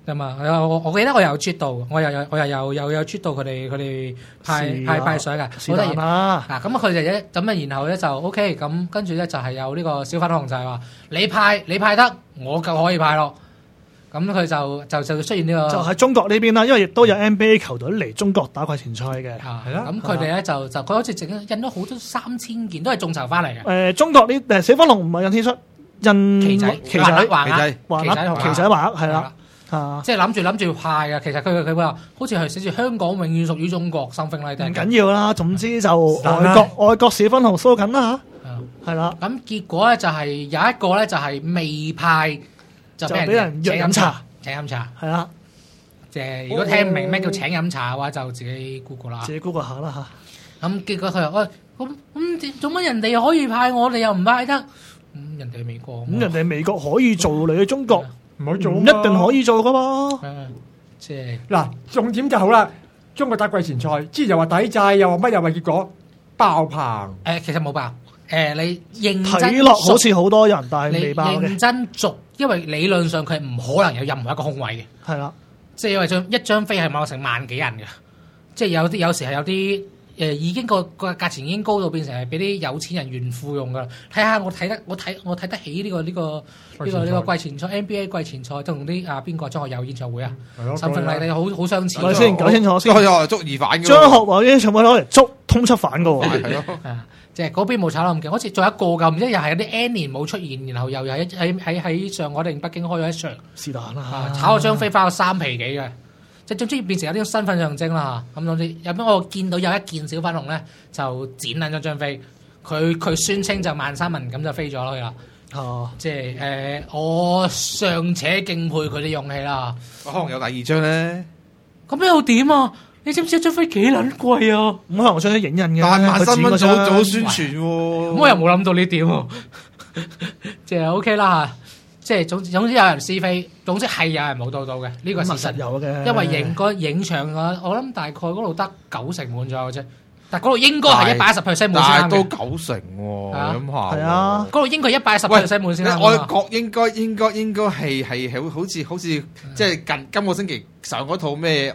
啫嘛。我記得我有啜到，我又有啜到佢哋派水嘅， 是但啦。 嗱咁佢就咁啊，然後咧就 OK， 咁跟住咧就係有呢個小粉紅就係話你派得，我就可以派咯。咁佢就出現呢個就喺中國呢邊啦，因為亦都有 NBA 球隊嚟中國打季前賽嘅。 係啦咁佢哋咧就佢好似印咗好多3000件，都係眾籌翻嚟嘅。 中國呢小粉紅唔係印 T 恤，印旗仔、 旗仔、 旗仔畫係啦。 即係諗住派嘅，其實佢話好似係寫住香港永遠屬於中國 something like that。 唔緊要啦，總之就外國小粉紅收緊啦嚇，係啦。 咁結果咧就係有一個咧就係未派就俾人約飲茶， 請飲茶係啦。 即係如果聽唔明咩叫請飲茶嘅話，就自己 Google 啦。 自己 Google 下啦嚇。 咁結果佢話喂，咁做乜人哋可以派我哋又唔派得？人哋美國咁人哋美國可以做，你去中國唔好做， 唔一定可以做噶嘛。 即係嗱，重點就好啦。中國打季前賽，之前又話抵債，又話乜又話結果爆棚。 其實冇爆。你認真睇落好似好多人，但係未爆嘅。 你認真續，因為理論上佢係唔可能有任何一個空位嘅。 係啦， 即係因為一張飛係賣成萬幾人嘅，即係有時係有啲已經個價錢已經高到變成係俾啲有錢人炫富用噶啦。睇下我睇得起呢個季前賽 NBA 季前賽，同啲邊個張學友演唱會啊，甚至係好相似。 我先搞清楚先。 張學友捉疑犯嘅。 張學友演唱會攞嚟捉通緝犯嘅喎。 係咯。 即係嗰邊冇炒得咁勁，好似仲有一個㗎，唔知又係有啲 N 年冇出現，然後又喺上海定北京開咗一場。 是但啦， 炒咗張飛花咗3皮幾嘅，即係總之變成有啲身份象徵啦。咁總之有邊我見到有一件小粉紅咧，就剪撚咗張飛，佢宣稱就萬三文咁就飛咗咯佢啦。即係我尚且敬佩佢啲勇氣啦。 可能有第二張咧。 咁又點啊？你知唔知一張飛幾撚貴啊？ 咁可能我想影印嘅， 但萬新蚊早宣傳喎。 咁我又冇諗到呢點喎。即係 OK 啦嚇。即係總之有人試飛，總之係有人冇到嘅，呢個事實有嘅。 因為影場我諗大概嗰度得90%滿左右啫。但係嗰度應該係110%滿先啱嘅。 但係都90%喎，諗下。 係啊， 嗰度應該110%滿先啱。 外國應該係好似即係今個星期上嗰套咩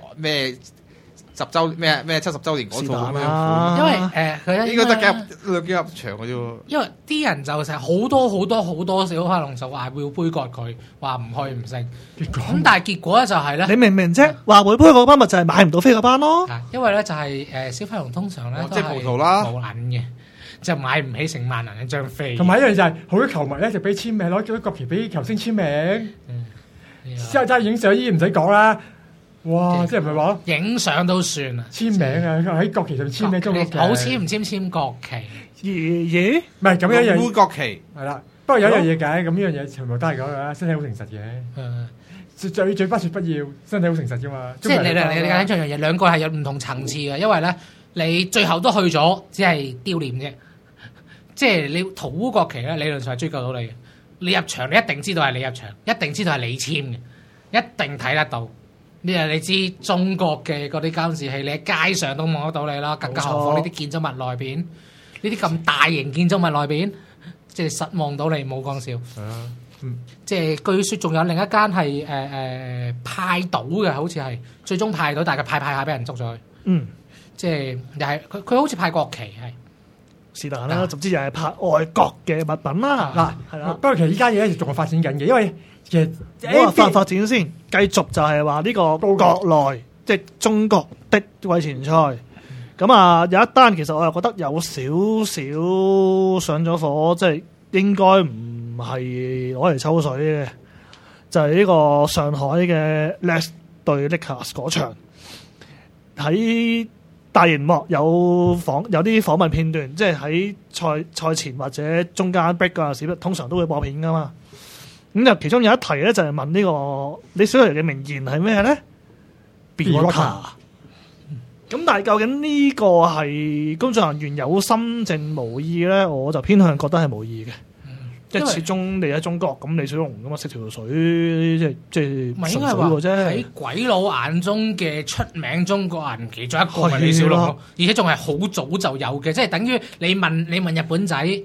10週咩70週年嗰套咁樣， 因為佢應該得幾入場嘅啫。 因為啲人就成日好多小花龍就話會杯葛佢，話唔去唔成。咁但係結果咧就係咧， 你明唔明啫？話會杯嗰班咪就係買唔到飛嗰班咯。 因為咧就係小花龍通常咧即係葡萄啦， 冇銀嘅，就買唔起成萬銀一張飛。 同埋一樣就係好多球迷咧就俾簽名，攞咗國旗俾球星簽名。之後真係影相依唔使講啦。哇！即係唔係話影相都算啊， 簽名啊，喺國旗上簽名中國旗。 好簽唔簽國旗？ 爺唔係咁樣樣。 杯國旗係啦，不過有一樣嘢嘅，咁呢樣嘢全部都係講嘅，身體好誠實嘅。嘴巴說不要，身體好誠實啫嘛。 即係你講緊一樣嘢，兩個係有唔同層次嘅，因為咧你最後都去咗，只係丟臉啫。即係你塗污國旗咧，理論上係追究到你嘅。你入場，你一定知道係你入場，一定知道係你簽嘅，一定睇得到。你知中國嘅嗰啲監視器，你喺街上都望得到你啦，更加何況呢啲建築物內邊，呢啲咁大型建築物內邊，即係失望到你冇講笑。係啊，即係據說仲有另一間係派賭嘅，好似係最終派到，但係派下俾人捉咗去。即係又係佢好似派國旗係是但啦，總之又係派外國嘅物品啦。嗱係啦， 不過其實依家嘢咧仲係發展緊嘅，因為其實我話發展先，繼續就係話呢個國內即係中國的季前賽。咁啊有一單其實我又覺得有少少上咗火，即係應該唔係攞嚟抽水嘅，就係呢個上海嘅 Leeds 對 Lakers 嗰場喺大熒幕有啲訪問片段，即係喺賽前或者中間 break 嗰陣時，通常都會播片噶嘛。咁就其中有一題咧，就係問呢個你小雷嘅名言係咩咧 ？Be water。咁但係究竟呢個係工作人員有心定無意咧？我就偏向覺得係無意嘅。即係始終你喺中國，咁李小龍咁嘛，食條水即係純水嘅啫。 喺鬼佬眼中嘅出名中國人其中一個係李小龍，而且仲係好早就有嘅，即係等於你問日本仔，咁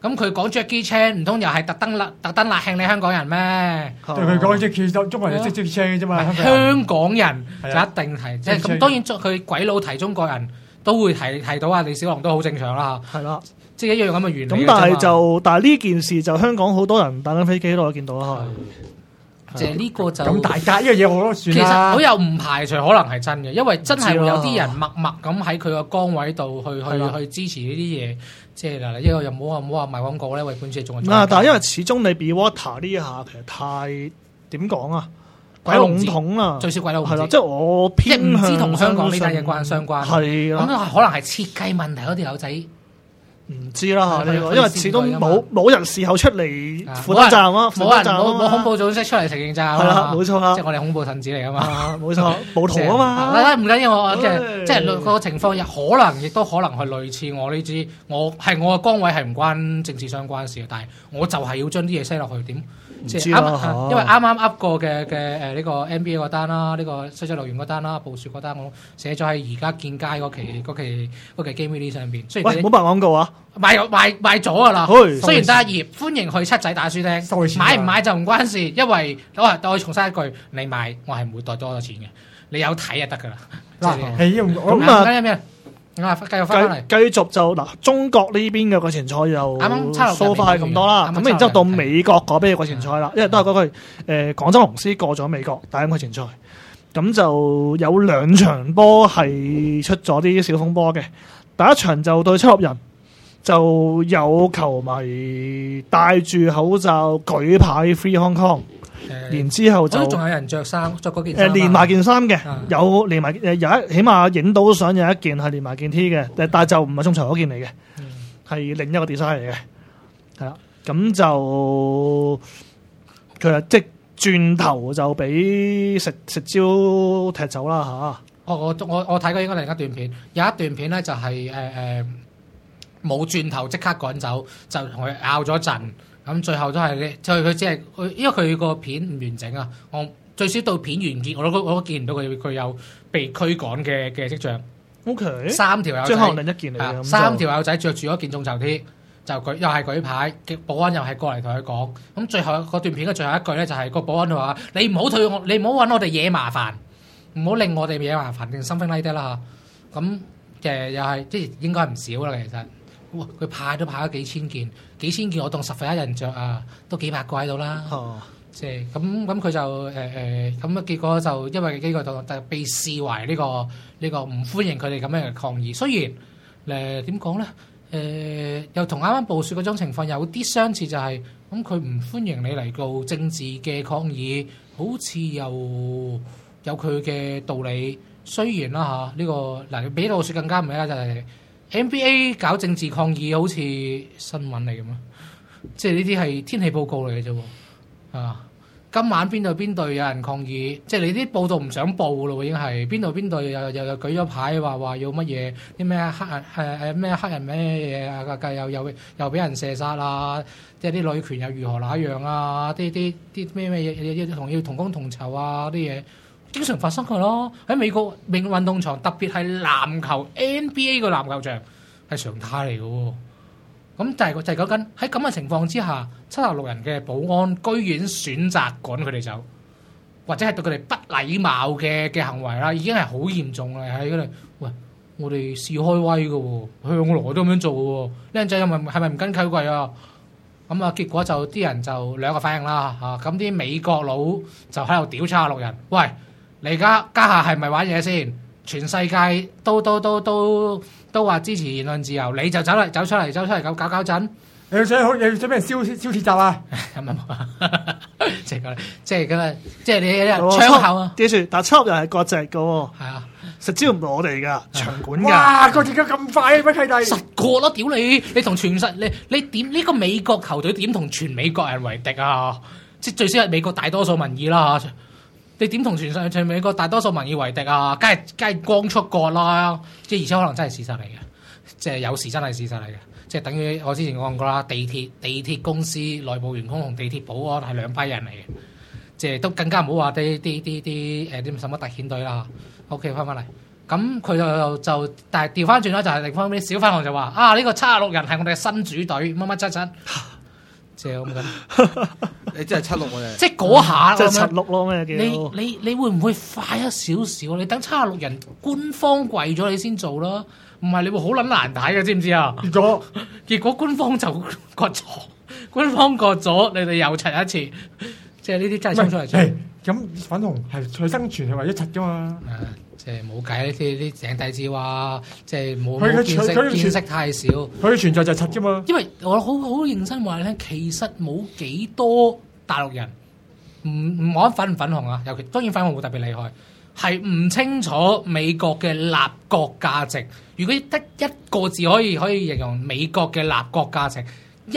咁佢講 Jackie Chan 唔通又係特登辣興你香港人咩？ 對佢講即係中國人就識 Jackie Chan 嘅啫嘛， 香港人就係啊一定係即係 Jackie 咁。 Chan 當然佢鬼佬提中國人都會提到啊，李小龍都好正常啦， 係啦。 即係一樣咁嘅原理嘅啫咁嘛。 但係呢件事就香港好多人打緊飛機都見到啦， 即係呢個就咁大家呢個嘢我都其算啦。 實我又唔排除可能係真嘅，因為真係會有啲人默默咁喺佢個崗位度去支持呢啲嘢。即係嗱，呢個又唔好話賣廣告咧，為本書仲係但係因為始終你 Be Water 呢一下其實太點講啊，鬼籠統啦， 最少鬼佬唔知係啦，即係我即係唔偏向知同香港呢單嘢相信相關。 係咁啦， 可能係設計問題嗰條友仔。 唔知啦嚇呢係個，因為始終冇人事後出嚟負責站啊，負責站啊冇恐怖組織出嚟承認責啊嘛。 係啦，冇錯啦即係，我哋恐怖分子嚟噶嘛。 啊冇錯，暴徒啊嘛， 唔緊要，我即唉係即係個情況，可能亦都可能係類似我呢支，我嘅崗位係唔關政治相關事嘅，但係我就係要將啲嘢塞落去點。即係知啦嚇因為啱啱噏過嘅呢個 NBA 嗰單啦，呢個西水樂園嗰單啦，暴雪嗰單，我寫咗喺而家見街嗰期 Game Release 上邊。雖然喂，冇辦廣告啊， 賣咗㗎啦， 嘿雖然得一頁，歡迎去七仔打書收錢廳，買唔買就唔關事，因為我重申一句，你買我係唔會袋多咗錢嘅，你有睇就得㗎啦。 嗱，係我咁啊咩？繼續翻嚟。 繼續就嗱，中國呢邊嘅季前賽又啱啱差唔多 so far 係咁多啦， 啱啱咁然之後到美國嗰邊嘅季前賽啦，因為都係嗰句廣州龍獅過咗美國第一季前賽，咁就有兩場波係出咗啲小風波嘅，第一場就對七六人，就有球迷戴住口罩舉牌 Free Hong Kong，然之後就都仲有人着嗰件衫啊連埋件衫嘅啊， 有連埋有一起碼影到相有一件係連埋件 T 嘅，但係就唔係中場嗰件嚟嘅，係另一個 design 嚟嘅，係啦，咁就佢話即係轉頭就俾食蕉踢走啦嚇。 我睇過應該另一段片，有一段片咧就係冇轉頭即刻趕走，就同佢拗咗陣，咁最後都係佢只係因為佢個片唔完整啊，我最少到片完結我都見唔到佢有被驅趕嘅跡象。 OK， 三條友即係可能仔， 另一件嚟嘅，咁就三條友仔着住嗰件眾籌 T，就又係舉牌，保安又係過嚟同佢講。咁最後嗰段片嘅最後一句咧，就係個保安佢話：你唔好退我，你唔好揾我哋惹麻煩，唔好令我哋惹麻煩定 something like that 啦嚇。咁又係即係應該唔少啦，其實。哇！佢派都派咗幾千件，我當10分一人着啊，都幾百個喺度啦。 哦即係咁佢就咁結果就因為呢個就被視為呢個唔歡迎佢哋咁樣嘅抗議。雖然點講咧又同啱啱暴雪嗰種情況有啲相似，就係咁佢唔歡迎你嚟做政治嘅抗議，好似又有佢嘅道理。雖然啦嚇呢個嗱比暴雪更加唔係啦，就係 NBA 搞政治抗議好似新聞嚟嘅咩？即係呢啲係天氣報告嚟嘅啫喎啊！今晚邊度有人抗議，即係你啲報道唔想報咯，已經係邊度又舉咗牌話要乜嘢啲咩黑人咩嘢啊，又俾人射殺啊！即係啲女權又如何那樣啊？啲咩嘢要同工同酬啊啲嘢，經常發生㗎咯。喺美國運動場，特別係籃球 NBA 個籃球場係常態嚟嘅喎。咁就係講緊喺咁嘅情況之下，76人嘅保安居然選擇趕佢哋走，或者係對佢哋不禮貌嘅行為啦，已經係好嚴重啦！喺嗰度，喂，我哋試開威嘅喎，向來都咁樣做嘅喎，靚仔係咪唔跟規矩啊？咁啊，結果就啲人就兩個反應啦嚇，咁啲美國佬就喺度屌76人，喂，你而家家下係咪玩嘢先？全世界都話支持言論自由，你就走出嚟搞震， 你想俾人燒鐵閘啊？ 咁啊冇，即係咁啊，即係你槍口啊， 記住，但係7人係割席嘅喎， 係啊， 食蕉唔係我哋㗎，場館㗎。 哇！個鐵腳咁快，乜契弟？ 實過咯，屌你！你同全世你點呢個美國球隊點同全美國人為敵啊？即係最少係美國大多數民意啦嚇。你點同全美國大多數民意為敵啊？梗係光速割啦！即係而且可能真係事實嚟嘅，即係有時真係事實嚟嘅。即係等於我之前講過啦，地鐵公司內部員工同地鐵保安係兩批人嚟嘅，即係都更加唔好話啲什麼特遣隊啦。OK， 翻嚟咁佢就但係調翻轉啦，就係另翻啲小粉紅就話啊呢個76人係我哋嘅新主隊乜乜柒，即係咁緊。 你真係76喎， 即係嗰下即係咁樣 76咯咩叫？ 你會唔會快一少少？你等76人官方跪咗你先做啦，唔係你會好撚難睇嘅，知唔知啊？結果官方就割咗，官方割咗，你哋又柒一次，即係呢啲真係衝出嚟出。 咁粉紅係佢生存係為咗柒噶嘛？ 即係冇計，啲井底之蛙，即係冇佢見識太少。 佢嘅存在就係柒啫嘛。 因為我好認真話你聽，其實冇幾多大陸人唔講粉唔粉紅啊，尤其當然粉紅會特別厲害，係唔清楚美國嘅立國價值。如果得一個字可以形容美國嘅立國價值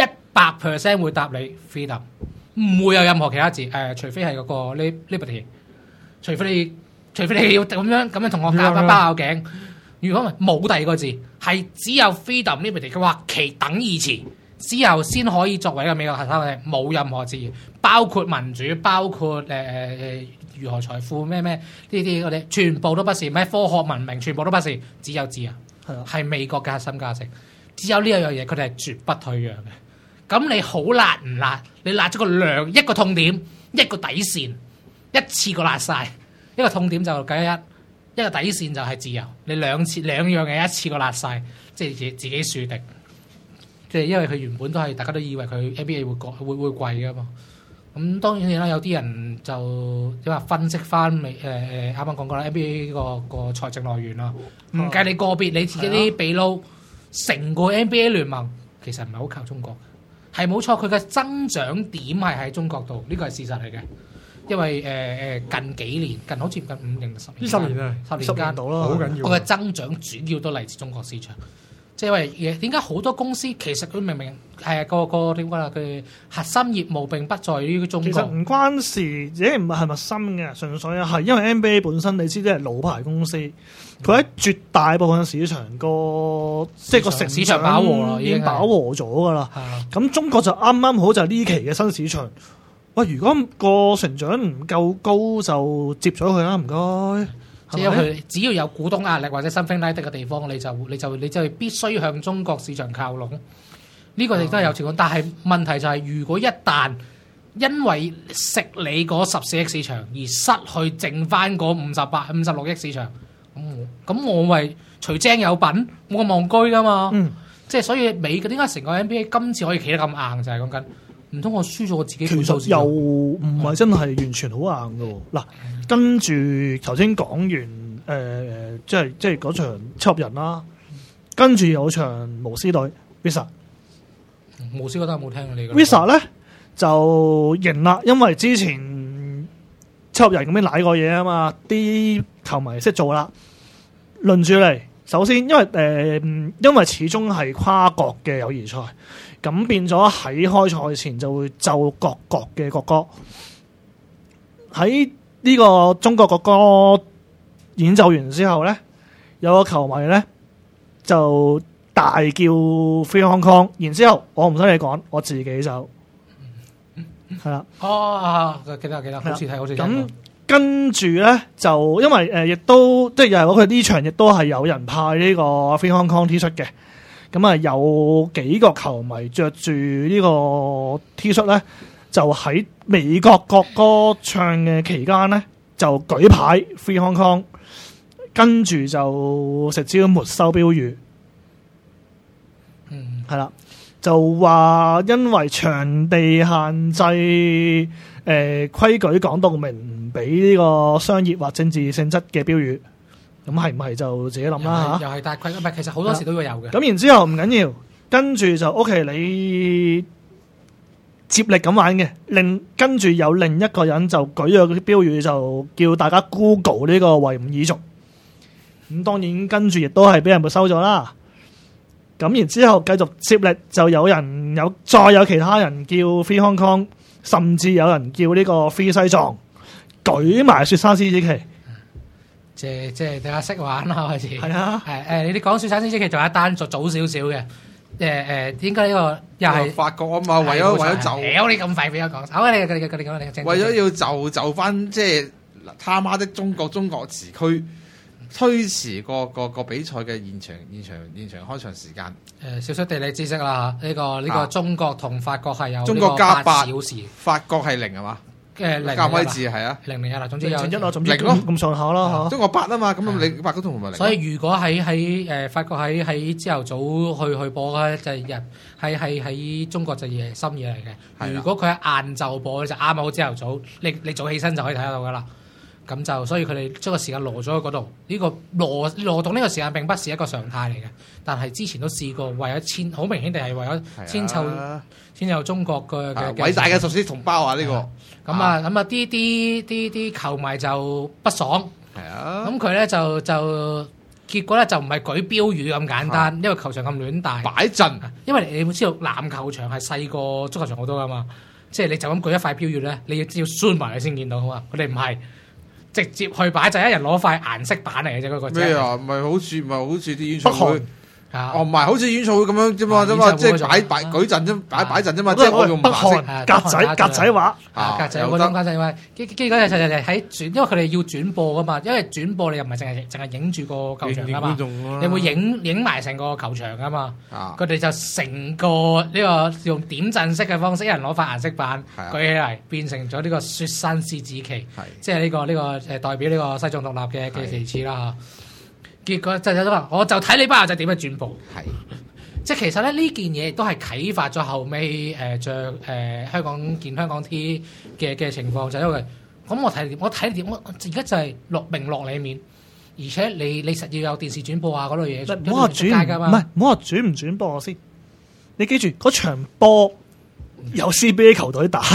，100% 會答你 freedom， 唔會有任何其他字。除非係嗰個 liberty， 除非你要咁樣同我包頸。如果唔係冇第二個字，係只有 freedom liberty 嘅話，其等義詞之後先可以作為一個美國核心嘅，冇任何字，包括民主，包括如何財富咩呢啲嗰啲，全部都不是咩科學文明，全部都不是，只有自由，係美國嘅核心價值。只有呢一樣嘢，佢哋係絕不退讓嘅。咁你好辣唔辣？你辣咗個量，一個痛點，一個底線，一次過辣晒。一個痛點就計一個底線就係自由。你兩樣嘢一次過辣晒，即係自己樹敵。即係因為佢原本都係大家都以為佢 NBA 會貴噶嘛。咁當然啦，有啲人就因為分析翻啱啱講過啦 NBA 個財政來源啦，唔計你個別你自己啲秘撈，成個 NBA 聯盟其實唔係好靠中國，係冇錯，佢嘅增長點係喺中國度，呢個係事實嚟嘅。因為近幾年，好似近5定10年， 呢10年啊 10年間到啦， 好緊要。 佢嘅增長主要都嚟自中國市場。即係因為點解好多公司其實佢明明係個點講啊？佢核心業務並不在於中國。 其實唔關事，唔係核心嘅，純粹係因為 NBA 本身你知啲係老牌公司，佢喺絕大部分市場即係個成市場飽和啦， 已經飽和咗㗎啦。咁係中國就啱啱好就係呢期嘅新市場。喂，如果個成長唔夠高，就接咗佢啦，唔該。 即係佢只要有股東壓力或者新興拉低嘅地方，你就必須向中國市場靠攏。呢個亦都係有情況，但係問題就係，如果一旦因為食你嗰14億市場而失去剩翻嗰56億市場，咁我咪除精有品，冇咁戇居噶嘛。即係所以點解成個 NBA 今次可以企得咁硬，就係講緊唔通我輸咗我自己其實又唔係真係完全好硬嘅喎。嗱，跟住頭先講完即係嗰場七人啦，跟住有場巫師隊 Visa。 巫師覺得有冇聽你 Visa 咧就贏啦，因為之前七人咁樣舐過嘢啊嘛，啲球迷識做啦。輪住嚟，首先因為始終係跨國嘅友誼賽。咁變咗喺開賽前就會奏各國嘅國歌，喺呢個中國國歌演奏完之後咧，有個球迷咧就大叫 Free Hong Kong， 然之後我唔使你講，我自己就係啦。 記得，好似睇好似咁跟住咧就因為亦都即係又係佢呢場亦都係有人派呢個 Free Hong Kong T 恤嘅。咁啊，有幾個球迷着住呢個 T 恤咧，就喺美國國歌唱嘅期間咧，就舉牌 Free Hong Kong， 跟住就食蕉沒收標語。係啦，就話因為場地限制，規矩講到明，唔俾呢個商業或政治性質嘅標語。咁係唔係就自己諗啦嚇？ 又係大規，唔係其實好多時都會有嘅。 咁然之後唔緊要，跟住就 OK，你接力咁玩嘅，跟住有另一個人就舉咗啲標語，就叫大家 Google 呢個維吾爾族。咁當然跟住亦都係俾人沒收咗啦。咁然之後繼續接力，就再有其他人叫 Free Hong Kong， 甚至有人叫呢個 Free 西藏，舉埋雪山獅子旗。 即係大家識玩啦，開始。 係啊， 你哋講雪山獅子旗仲有一單早少少嘅。點解呢個又係法國啊嘛？為咗就， 屌你咁快俾我講，好啊！你講。 為咗要就翻即係他媽的中國詞區， 推遲個比賽嘅現場開場時間。 少少地理知識啦，呢個中國同法國係有中國加 8小時， 法國係0係嘛？ 零加位置係啊 ，001啦，總之有 1啦，總之零咯咁上下啦嚇。 中國8啊嘛，咁你法國同埋0。 所以如果喺法國喺朝頭早去播咧，就係喺中國就夜深夜嚟嘅。 係啦如果佢喺晏晝播咧，就啱好朝頭早，你早起身就可以睇得到噶啦。咁就所以佢哋將個時間挪咗喺嗰度。呢個挪動呢個時間並不是一個常態嚟嘅，但係之前都試過為咗好明顯地係為咗遷就中國嘅偉大嘅熟悉同胞啊！呢個啲球迷就不爽。 係啊， 咁佢咧就結果咧就唔係舉標語咁簡單，因為球場咁亂大。 擺陣， 因為你會知道籃球場係細過足球場好多噶嘛，即係你就咁舉一塊標語咧，你要zoom埋你先見到啊嘛。佢哋唔係直接去擺，就一人攞塊顏色板嚟嘅啫，嗰個咩啊？唔係好似啲演唱會。 哦， 唔係，好似演唱會咁樣啫嘛，即係擺舉陣啫，擺陣啫嘛，即係我用北白色韓格仔話， 格仔嗰種格仔話，結果就喺轉，因為佢哋要轉播噶嘛，因為轉播你又唔係淨係影住個球場噶嘛，你會影埋成個球場噶嘛，佢哋就成個呢個用點陣式嘅方式，一人攞塊顏色板舉起嚟，變成咗呢個雪山獅子旗，即係呢個代表呢個西藏獨立嘅旗幟啦嚇。結果就話，我就睇你班友仔點樣轉播。係，即係其實咧呢件嘢都係啟發咗後尾着香港 T 嘅情況，就係因為咁我睇點，我而家就係明落你面，而且你實要有電視轉播啊嗰類嘢。 唔好話轉，唔係唔好話轉唔轉播先。你記住嗰場波有 CBA 球隊打。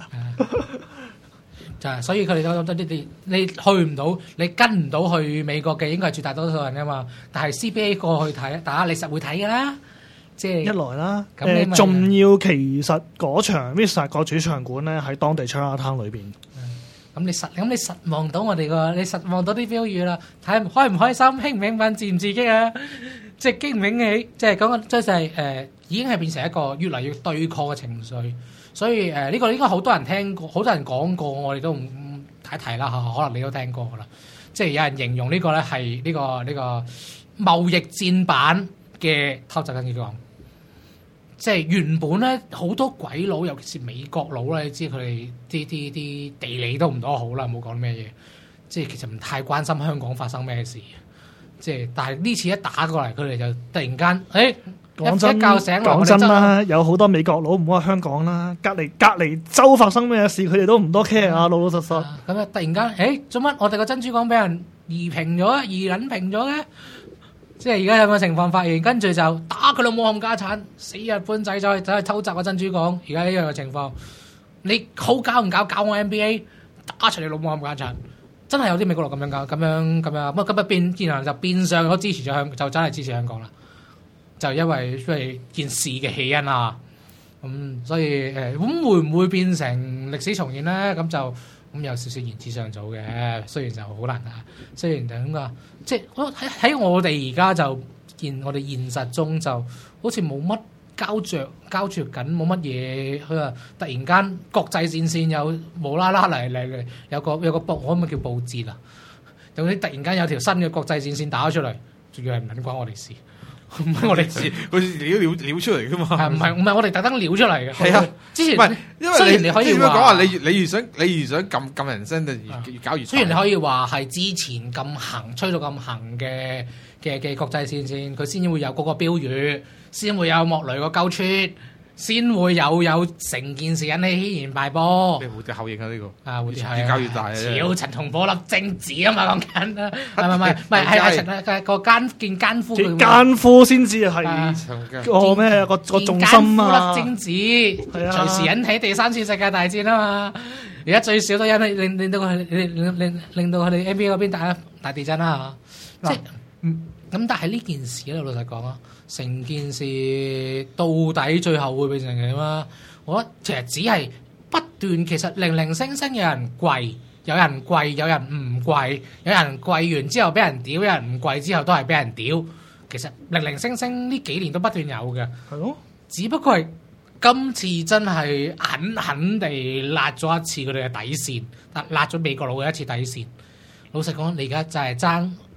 就係，所以佢哋都你去唔到，你跟唔到去美國嘅，應該係絕大多數人噶嘛。但係 CBA 過去睇打，你實會睇噶啦。即係一來啦， 仲要其實嗰場 Visa 個主場館咧喺當地 Chinatown 裏邊。 咁你實望到我哋你實望到啲標語啦，睇開唔開心，興唔興奮，刺唔刺激啊？即係驚唔驚喜？即係講緊，即係已經係變成一個越嚟越對抗嘅情緒。所以呢個應該好多人聽過，好多人講過，我哋都唔提啦嚇，可能你都聽過噶啦。即係有人形容呢個咧係呢個貿易戰版嘅偷襲跟住講，即係原本咧好多鬼佬，尤其是美國佬咧，你知佢哋啲地理都唔多好啦，冇講咩嘢。即係其實唔太關心香港發生咩事。即係但係呢次一打過嚟，佢哋就突然間講真啦，有好多美國佬唔好話香港啦，隔離州發生咩事，佢哋都唔多 care 啊，老老實實。 咁啊，突然間，做乜我哋個珍珠港俾人移平咗，移撚平咗嘅？即係而家有個情況發現，跟住就打佢老母冚家產，死日本仔走去偷襲個珍珠港。而家呢樣嘅情況，你好搞唔搞？搞我 NBA 打出嚟老母冚家產，真係有啲美國佬咁樣搞，咁樣。咁今日然後就變相咗支持咗就真係支持香港啦。就因為件事嘅起因啊，所以咁會唔會變成歷史重現咧？咁有少少言之尚早嘅，雖然就好難啊。雖然就咁啊，即係喺我哋而家就我哋現實中就好似冇乜膠着緊，冇乜嘢。佢話突然間國際戰線有無啦啦嚟有個可唔可以叫報捷啊？有啲突然間有條新嘅國際戰線打咗出嚟，仲要係唔撚關我哋事。唔係我哋知， 好似撩出嚟噶嘛？ 係唔係我哋特登撩出嚟嘅？ 係啊， 之前唔係，因為雖然你可以話你越想撳人聲，就越搞越。 雖然你可以話係之前咁行，吹到咁行嘅國際線先，佢先會有嗰個標語，先會有莫雷個鳩出，先會有成件事引起軒然大波。 咩蝴蝶效應啊？呢個越搞越大啊！ 超陳同波粒精子啊嘛，講緊啊，係個奸夫， 奸夫先至係個咩個重心啊！ 奸夫粒精子，隨時引起第三次世界大戰啊嘛！而家最少都令到佢哋 NBA 嗰邊大地震啦嚇！即係咁，但係呢件事咧，老實講啊，成件事到底最後會變成點啊？我覺得其實只係不斷，其實零零星星有人跪，有人唔跪，有人跪完之後俾人屌，有人唔跪之後都係俾人屌。其實零零星星呢幾年都不斷有嘅，係咯。只不過係今次真係狠狠地辣咗一次佢哋嘅底線，辣咗美國佬嘅一次底線。老實講，你而家就係爭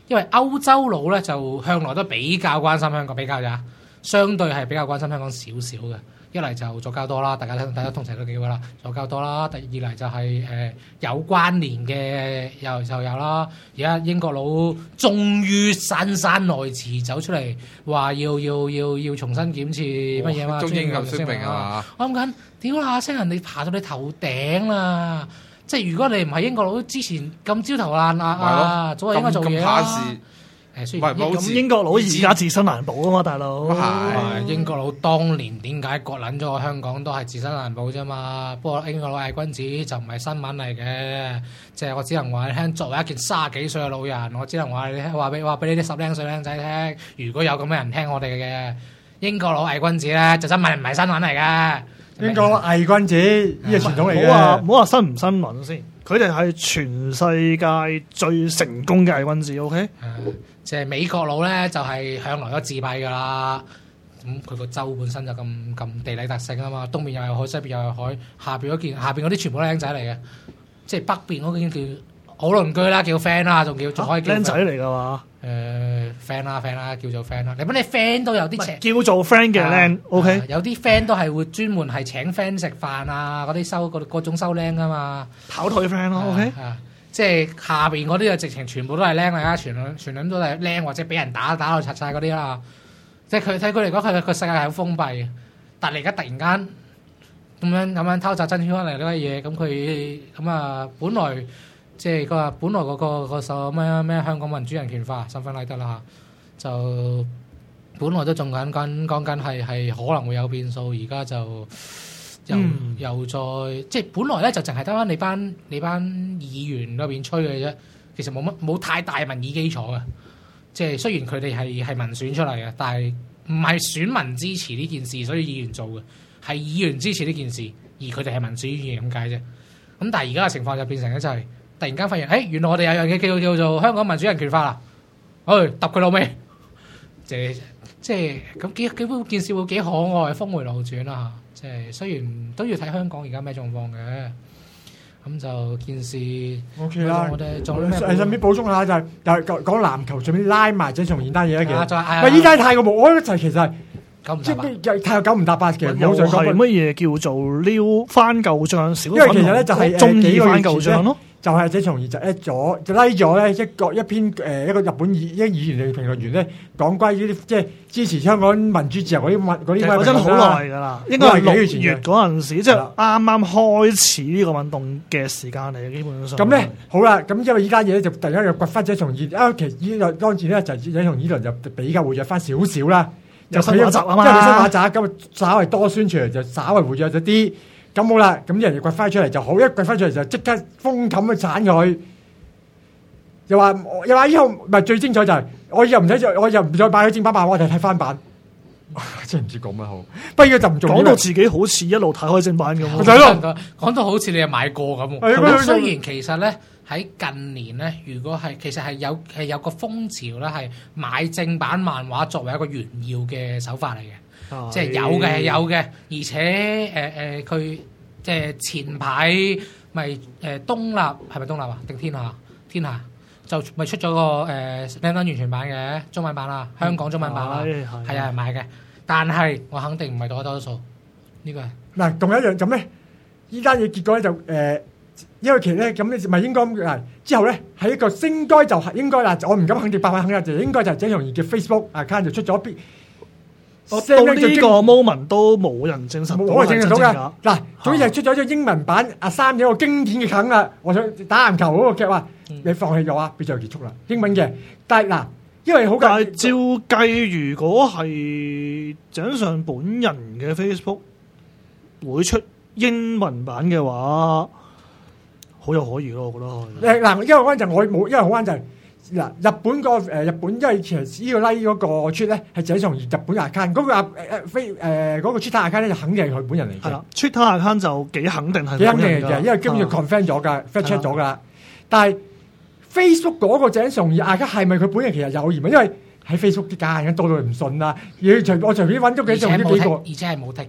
因為歐洲佬咧就向來都比較關心香港，比較咋，相對係比較關心香港少少嘅。一嚟就左膠多啦，大家通常都幾個啦，左膠多啦。第二嚟就係、有關聯嘅就有啦。而家英國佬終於姍姍來遲走出嚟，話要重新檢視乜嘢嘛？ 中英咁鮮明啊嘛！ 我諗緊，屌那聲人哋爬到你頭頂啦！即係如果你唔係英國佬之前咁焦頭爛額早就應該做嘢啦。雖然咁英國佬而家自身難保啊嘛，大佬。 英國佬當年點解割撚咗香港都係自身難保啫嘛？不過英國佬偽君子就唔係新聞嚟嘅，即係我只能話你聽，作為一件30幾歲嘅老人，我只能話你話俾你啲10零歲僆仔聽，如果有咁嘅人聽我哋嘅英國佬偽君子咧，就真係唔係新聞嚟嘅。 英國佬偽君子呢個傳統嚟嘅。 唔好話新唔新聞先，佢哋係全世界最成功嘅偽君子。OK。 即係美國佬咧，就係、向來都自閉噶啦。咁佢個州本身就咁地理特性啊嘛，東邊又有海，西邊又有海，下邊嗰啲全部都僆仔嚟嘅。即係北邊嗰啲叫好鄰居啦，叫 friend 啦，仲可以叫僆仔嚟㗎嘛 ？friend 啦，叫做 friend 啦。你你 friend 都有啲叫做 friend 嘅僆，OK。 有啲 friend 都係會專門係請 friend 食飯啊，嗰啲各種收僆啊嘛。 跑腿 friend 咯，OK。 即係下邊嗰啲就直情全部都係僆嚟啦，全撚都係僆或者俾人打到拆晒嗰啲啦。即係佢睇佢嚟講，佢個世界係好封閉嘅。但係而家突然間咁樣偷襲真圈嚟呢啲嘢，咁佢咁啊，本來即係佢話本來個首咩香港民主人權法，身份嚟得啦嚇，就本來都仲講緊係可能會有變數，而家就。又再即係本來咧就淨係得翻你班議員嗰邊吹嘅啫，其實冇太大民意基礎嘅。即係雖然佢哋係民選出嚟嘅，但係唔係選民支持呢件事，所以議員做嘅係議員支持呢件事，而佢哋係民選議員咁解啫。咁但係而家嘅情況就變成咧就係突然間發現，原來我哋有樣嘢叫做香港民主人權法啦，揼佢老味，即係咁件事會幾可愛，峰迴路轉啦。即係雖然都要睇香港而家咩狀況嘅，咁就件事 OK 啦。 我哋做咩？ 順便補充下就係講籃球，順便拉埋鄭松賢單嘢嘅。 喂， 依家太過冇，我覺得就係其實即係太九唔搭八嘅。 又係乜嘢叫做撩翻舊帳？少因為其實咧就係中意翻舊帳咯。 就係鄭松賢就拉咗咧一篇一個日本議員嚟評論員咧講關於啲即係支持香港民主自由嗰啲真係好耐㗎啦，應該係6月嗰陣時，即係啱啱開始呢個運動嘅時間嚟嘅，基本上。 咁咧好啦，咁因為依家嘢咧就突然間又掘翻鄭松賢，其實呢當時咧就鄭松賢就比較活躍翻少少啦， 有新馬集啊嘛， 即係新馬集咁稍為多宣傳就稍為活躍咗啲。咁好啦，咁啲人就掘翻出嚟就好，一掘翻出嚟就即刻封冚去鏟佢，又話以後唔係最精彩就係我又唔再買佢正版版，我就睇翻版，真係唔知講乜好。不過就唔重要， 講到自己好似一路睇開正版咁， 係咯， 講到好似你係買過咁。雖然其實咧喺近年咧，如果係其實係有個風潮咧，係買正版漫畫作為一個炫耀嘅手法嚟嘅。即係有嘅，而且佢即係前排咪東立係咪東立啊？定天下就咪出咗個靚單完全版嘅中文版啦，香港中文版啦，係有人買嘅。但係我肯定唔係多數，呢個係嗱，仲有一樣咁咧，依單嘢結果咧就因為其實咧咁你咪應該係之後咧喺一個應該就係應該啦，我唔敢肯定100%肯定，就應該就係鄭松賢嘅 Facebook account 就出咗邊。 到呢個 moment 都冇人證實， 冇人證實到㗎。嗱，總之就出咗張英文版3有一個經典嘅梗啦。我想打籃球嗰個劇話，你放棄咗啊，比賽結束啦。英文嘅，但係嗱，因為好但係照計，如果係井上本人嘅 Facebook 會出英文版嘅話，好有可疑咯，我覺得。 嗱，因為嗰陣我冇，因為好啱就係。嗱，日本因為其實呢個 like 嗰個出咧係鄭松賢日本 account，嗰個嗰個 Twitter account 咧就肯定係佢本人嚟嘅。係啦 ，Twitter account 就幾肯定係。 幾肯定嘅，因為基本上 confirm 咗㗎 fact check 咗㗎。但係 Facebook 嗰個鄭松賢 account 係咪佢本人其實有疑問，因為喺 Facebook 啲假人多到唔信啦。我隨便揾咗幾個， 而且係冇剔嘅。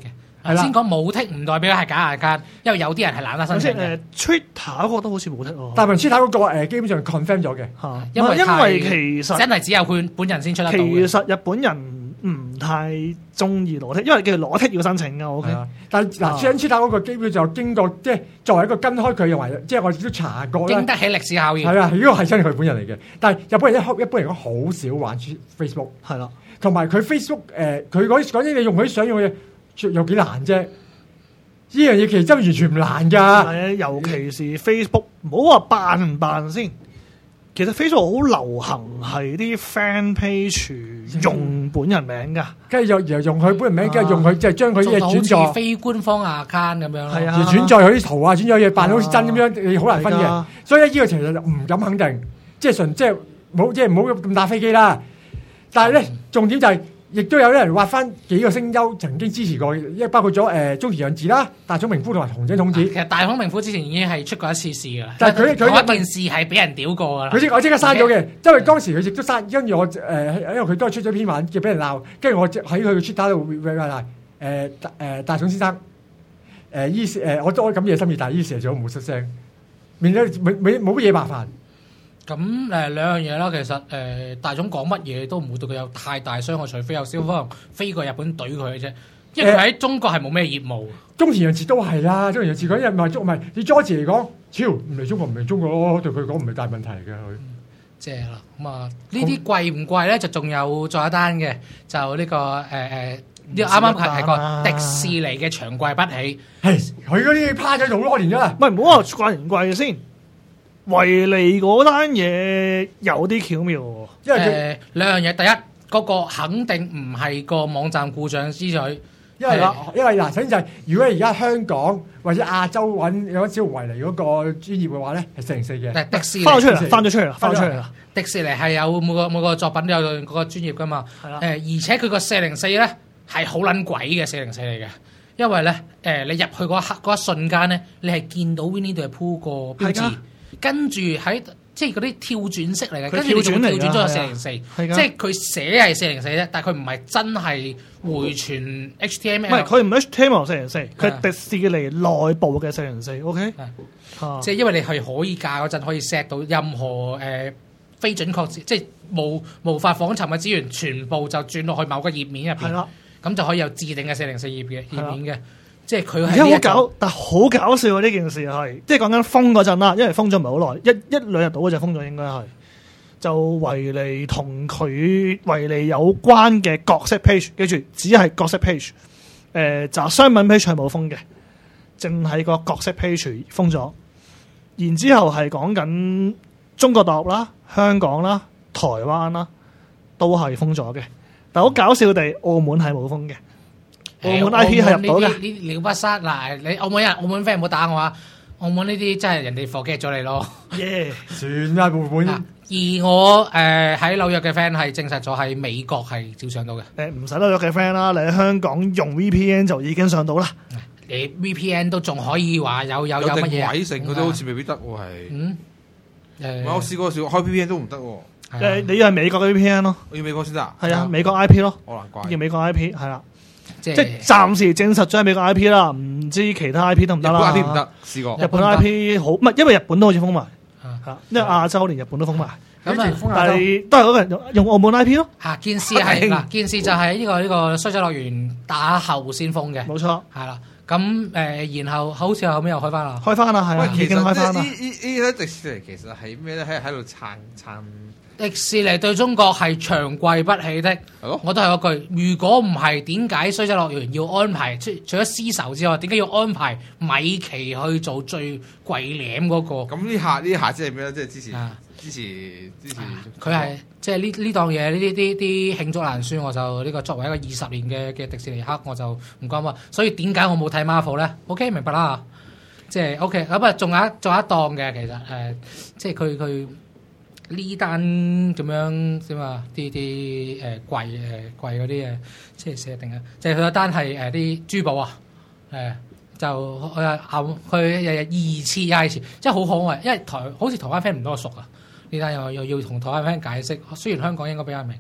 係啦先講冇剔唔代表係假 account，因為有啲人係懶得申請嘅。 Twitter 嗰個都好似冇剔喎。 但係 Twitter 嗰個基本上 confirm 咗嘅。 嚇因為因為其實真係只有佢本人先出得到其嘅。 實日本人唔太中意裸剔，因為叫裸剔要申請㗎。OK， 係啊，但係嗱啊 Twitter 嗰個基本上經過即係作為一個跟開佢認為，即係我亦都查過啦經。得起歷史考驗。 係啊，呢個係真係佢本人嚟嘅。但係日本人一般嚟講好少玩 Facebook， 係啦， 同埋佢 Facebook 佢嗰啲你用佢想用嘅嘢有幾難啫？呢樣嘢其實真係完全唔難㗎。 係啊，尤其是 Facebook，唔好話辦唔辦先。其實 Facebook 好流行係啲 fan page 用本人名㗎， 跟住又用佢本人名，跟住用佢即係將佢啲嘢做到好似轉載， 非官方 account 咁樣咯。 係啊而轉載佢啲圖啊，轉載嘢扮到好似真咁樣，你好難分嘅係㗎。 所以呢個其實就唔敢肯定，即係純即係冇即係唔好咁打飛機啦。但係咧重點就係，亦都有啲人挖翻幾個聲優曾經支持過，因為包括咗中田洋子啦、大塚明夫同埋紅井統子。 其實大冢明夫之前已經係出過一次事㗎啦， 但係佢同一件事係俾人屌過㗎啦。 我即刻刪咗嘅，因為當時佢亦都刪，跟住我因為佢都係出咗篇文叫俾人鬧，跟住我喺佢嘅 Twitter 度大冢先生我都咁嘢心意，但係依時就冇出聲，免咗冇乜嘢麻煩。 咁兩樣嘢啦，其實大總講乜嘢都唔會對佢有太大傷害，除非有消防飛過日本懟佢嘅啫。因為佢喺中國係冇咩業務。 中田洋子都係啦，中田洋子嗰日唔係你 George 嚟講，超唔嚟中國唔嚟中國咯，對佢講唔係大問題嘅佢。 即係啦，咁啊呢啲貴唔貴咧？就仲有再一單嘅，就呢個呢個啱啱係個迪士尼嘅長貴不起。 係佢嗰啲趴咗好多年㗎啦。 唔係唔好話貴唔貴先。維尼嗰單嘢有啲巧妙喎， 因為佢兩樣嘢，第一嗰個肯定唔係個網站故障之類。 因為嗱，首先就係如果而家香港或者亞洲有小維尼嗰個專業嘅話咧，係404嘅。 但係迪士尼翻咗出嚟啦， 迪士尼係有每個作品都有嗰個專業噶嘛。 係啦而且佢個404咧係好撚鬼嘅404嚟嘅，因為咧你入去嗰一瞬間咧，你係見到 Winnie 度係鋪個標誌係㗎， 跟住喺即係嗰啲跳轉式嚟嘅， 佢跟住你仲會跳轉咗個跳轉嚟㗎 404， 係㗎即係佢寫係404啫，但係佢唔係真係回傳 HTML。 唔係佢唔係 HTML 404，佢係係迪士尼內部嘅404，OK？ 即係因為你係可以架嗰陣可以 set 到任何非準確字，即係無法訪尋嘅資源，全部就轉落去某個頁面入邊， 係啦， 咁就可以有自定嘅404頁係啦面嘅。即係佢而家好係呢一個搞，但好搞笑啊！呢件事係即係講緊封嗰陣啦，因為封咗唔係好耐，一兩日到嗰陣封咗應該係。就維尼同佢維尼有關嘅角色 page， 記住只係角色 page，就商品 page 係冇封嘅，淨係個角色 page 封咗。然之後係講緊中國大陸啦、香港啦、台灣啦，都係封咗嘅。但好搞笑地，澳門係冇封嘅。澳門 IP 係入到嘅。 呢啲鳥不殺嗱，你澳門人、澳門 friend 唔好打我啊！澳門呢啲真係人哋 forget 咗你咯。 耶！ 算啦，會唔會？ 而我喺紐約嘅 friend 係證實咗喺美國係照上到嘅。 唔使紐約嘅 friend 啦，你喺香港用 VPN 就已經上到啦。 你 VPN 都仲可以話有乜定嘢啊？ 位性，佢都好似未必得喎，係。 嗯我試過開 VPN 都唔得喎， 你要係美國嘅 VPN 咯， 我要美國先得啊。 係啊，美國 IP 咯， 好難怪。 要美國 IP 係啦， 即即係暫時證實咗係美國 IP 啦，唔知其他 IP 得唔日本得啦？ IP 唔得，試過。 日本 IP 好，唔係因為日本都好似封埋， 啊係因為亞洲連日本都封埋， 咁啊。 但係都係嗰個人用澳門 IP 咯， 件事係嗱，件事就係呢個衰仔樂園打後先封嘅， 冇錯， 係啦。咁然後好似後尾又開翻啦。 開翻啦，係喂啊，，已經開翻啦。 呢啲迪士尼其實係咩咧？喺度撐迪士尼對中國係長貴不起的， 係咯。 我都係嗰句。如果唔係，點解衰仔樂園要安排除咗絲綢之外，點解要安排米奇去做最貴廉嗰個？ 咁呢下即係咩咧？即係支持啊支持。 佢係即係呢檔嘢，呢啲罄竹難書，我就呢個作為一個20年嘅迪士尼客，我就唔講乜。所以點解我冇睇 Marvel 咧 ？OK， 明白啦。即係 OK，咁啊，仲有一檔嘅，其實即係佢呢單咁樣點啊？啲貴嗰啲嘢，即係寫定啊！即係佢有單係啲珠寶啊，就佢日2次又次，即係好可愛，因為好似台灣 friend 唔多熟啊。呢單又要同台灣 friend 解釋，雖然香港應該比較明，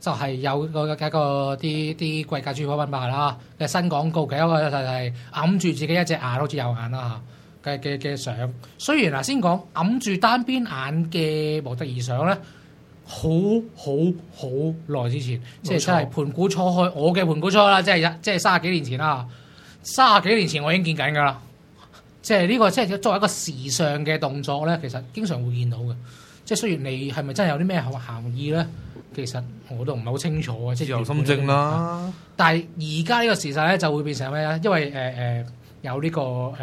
就係有一個啲貴價珠寶品牌啦嘅新廣告嘅一個就係揞住自己一隻眼，好似有眼啦嘅相。雖然嗱先講揞住單邊眼嘅模特兒相咧，好耐之前，即係真係盤古初開，我嘅盤古初啦，即係30幾年前啦。30幾年前我已經見緊㗎啦。即係呢個即係作為一個時尚嘅動作咧，其實經常會見到嘅。即係雖然你係咪真係有啲咩含義咧，其實我都唔係好清楚啊。即係自由心證啦。 但係而家呢個時勢咧就會變成咩咧？因為有呢個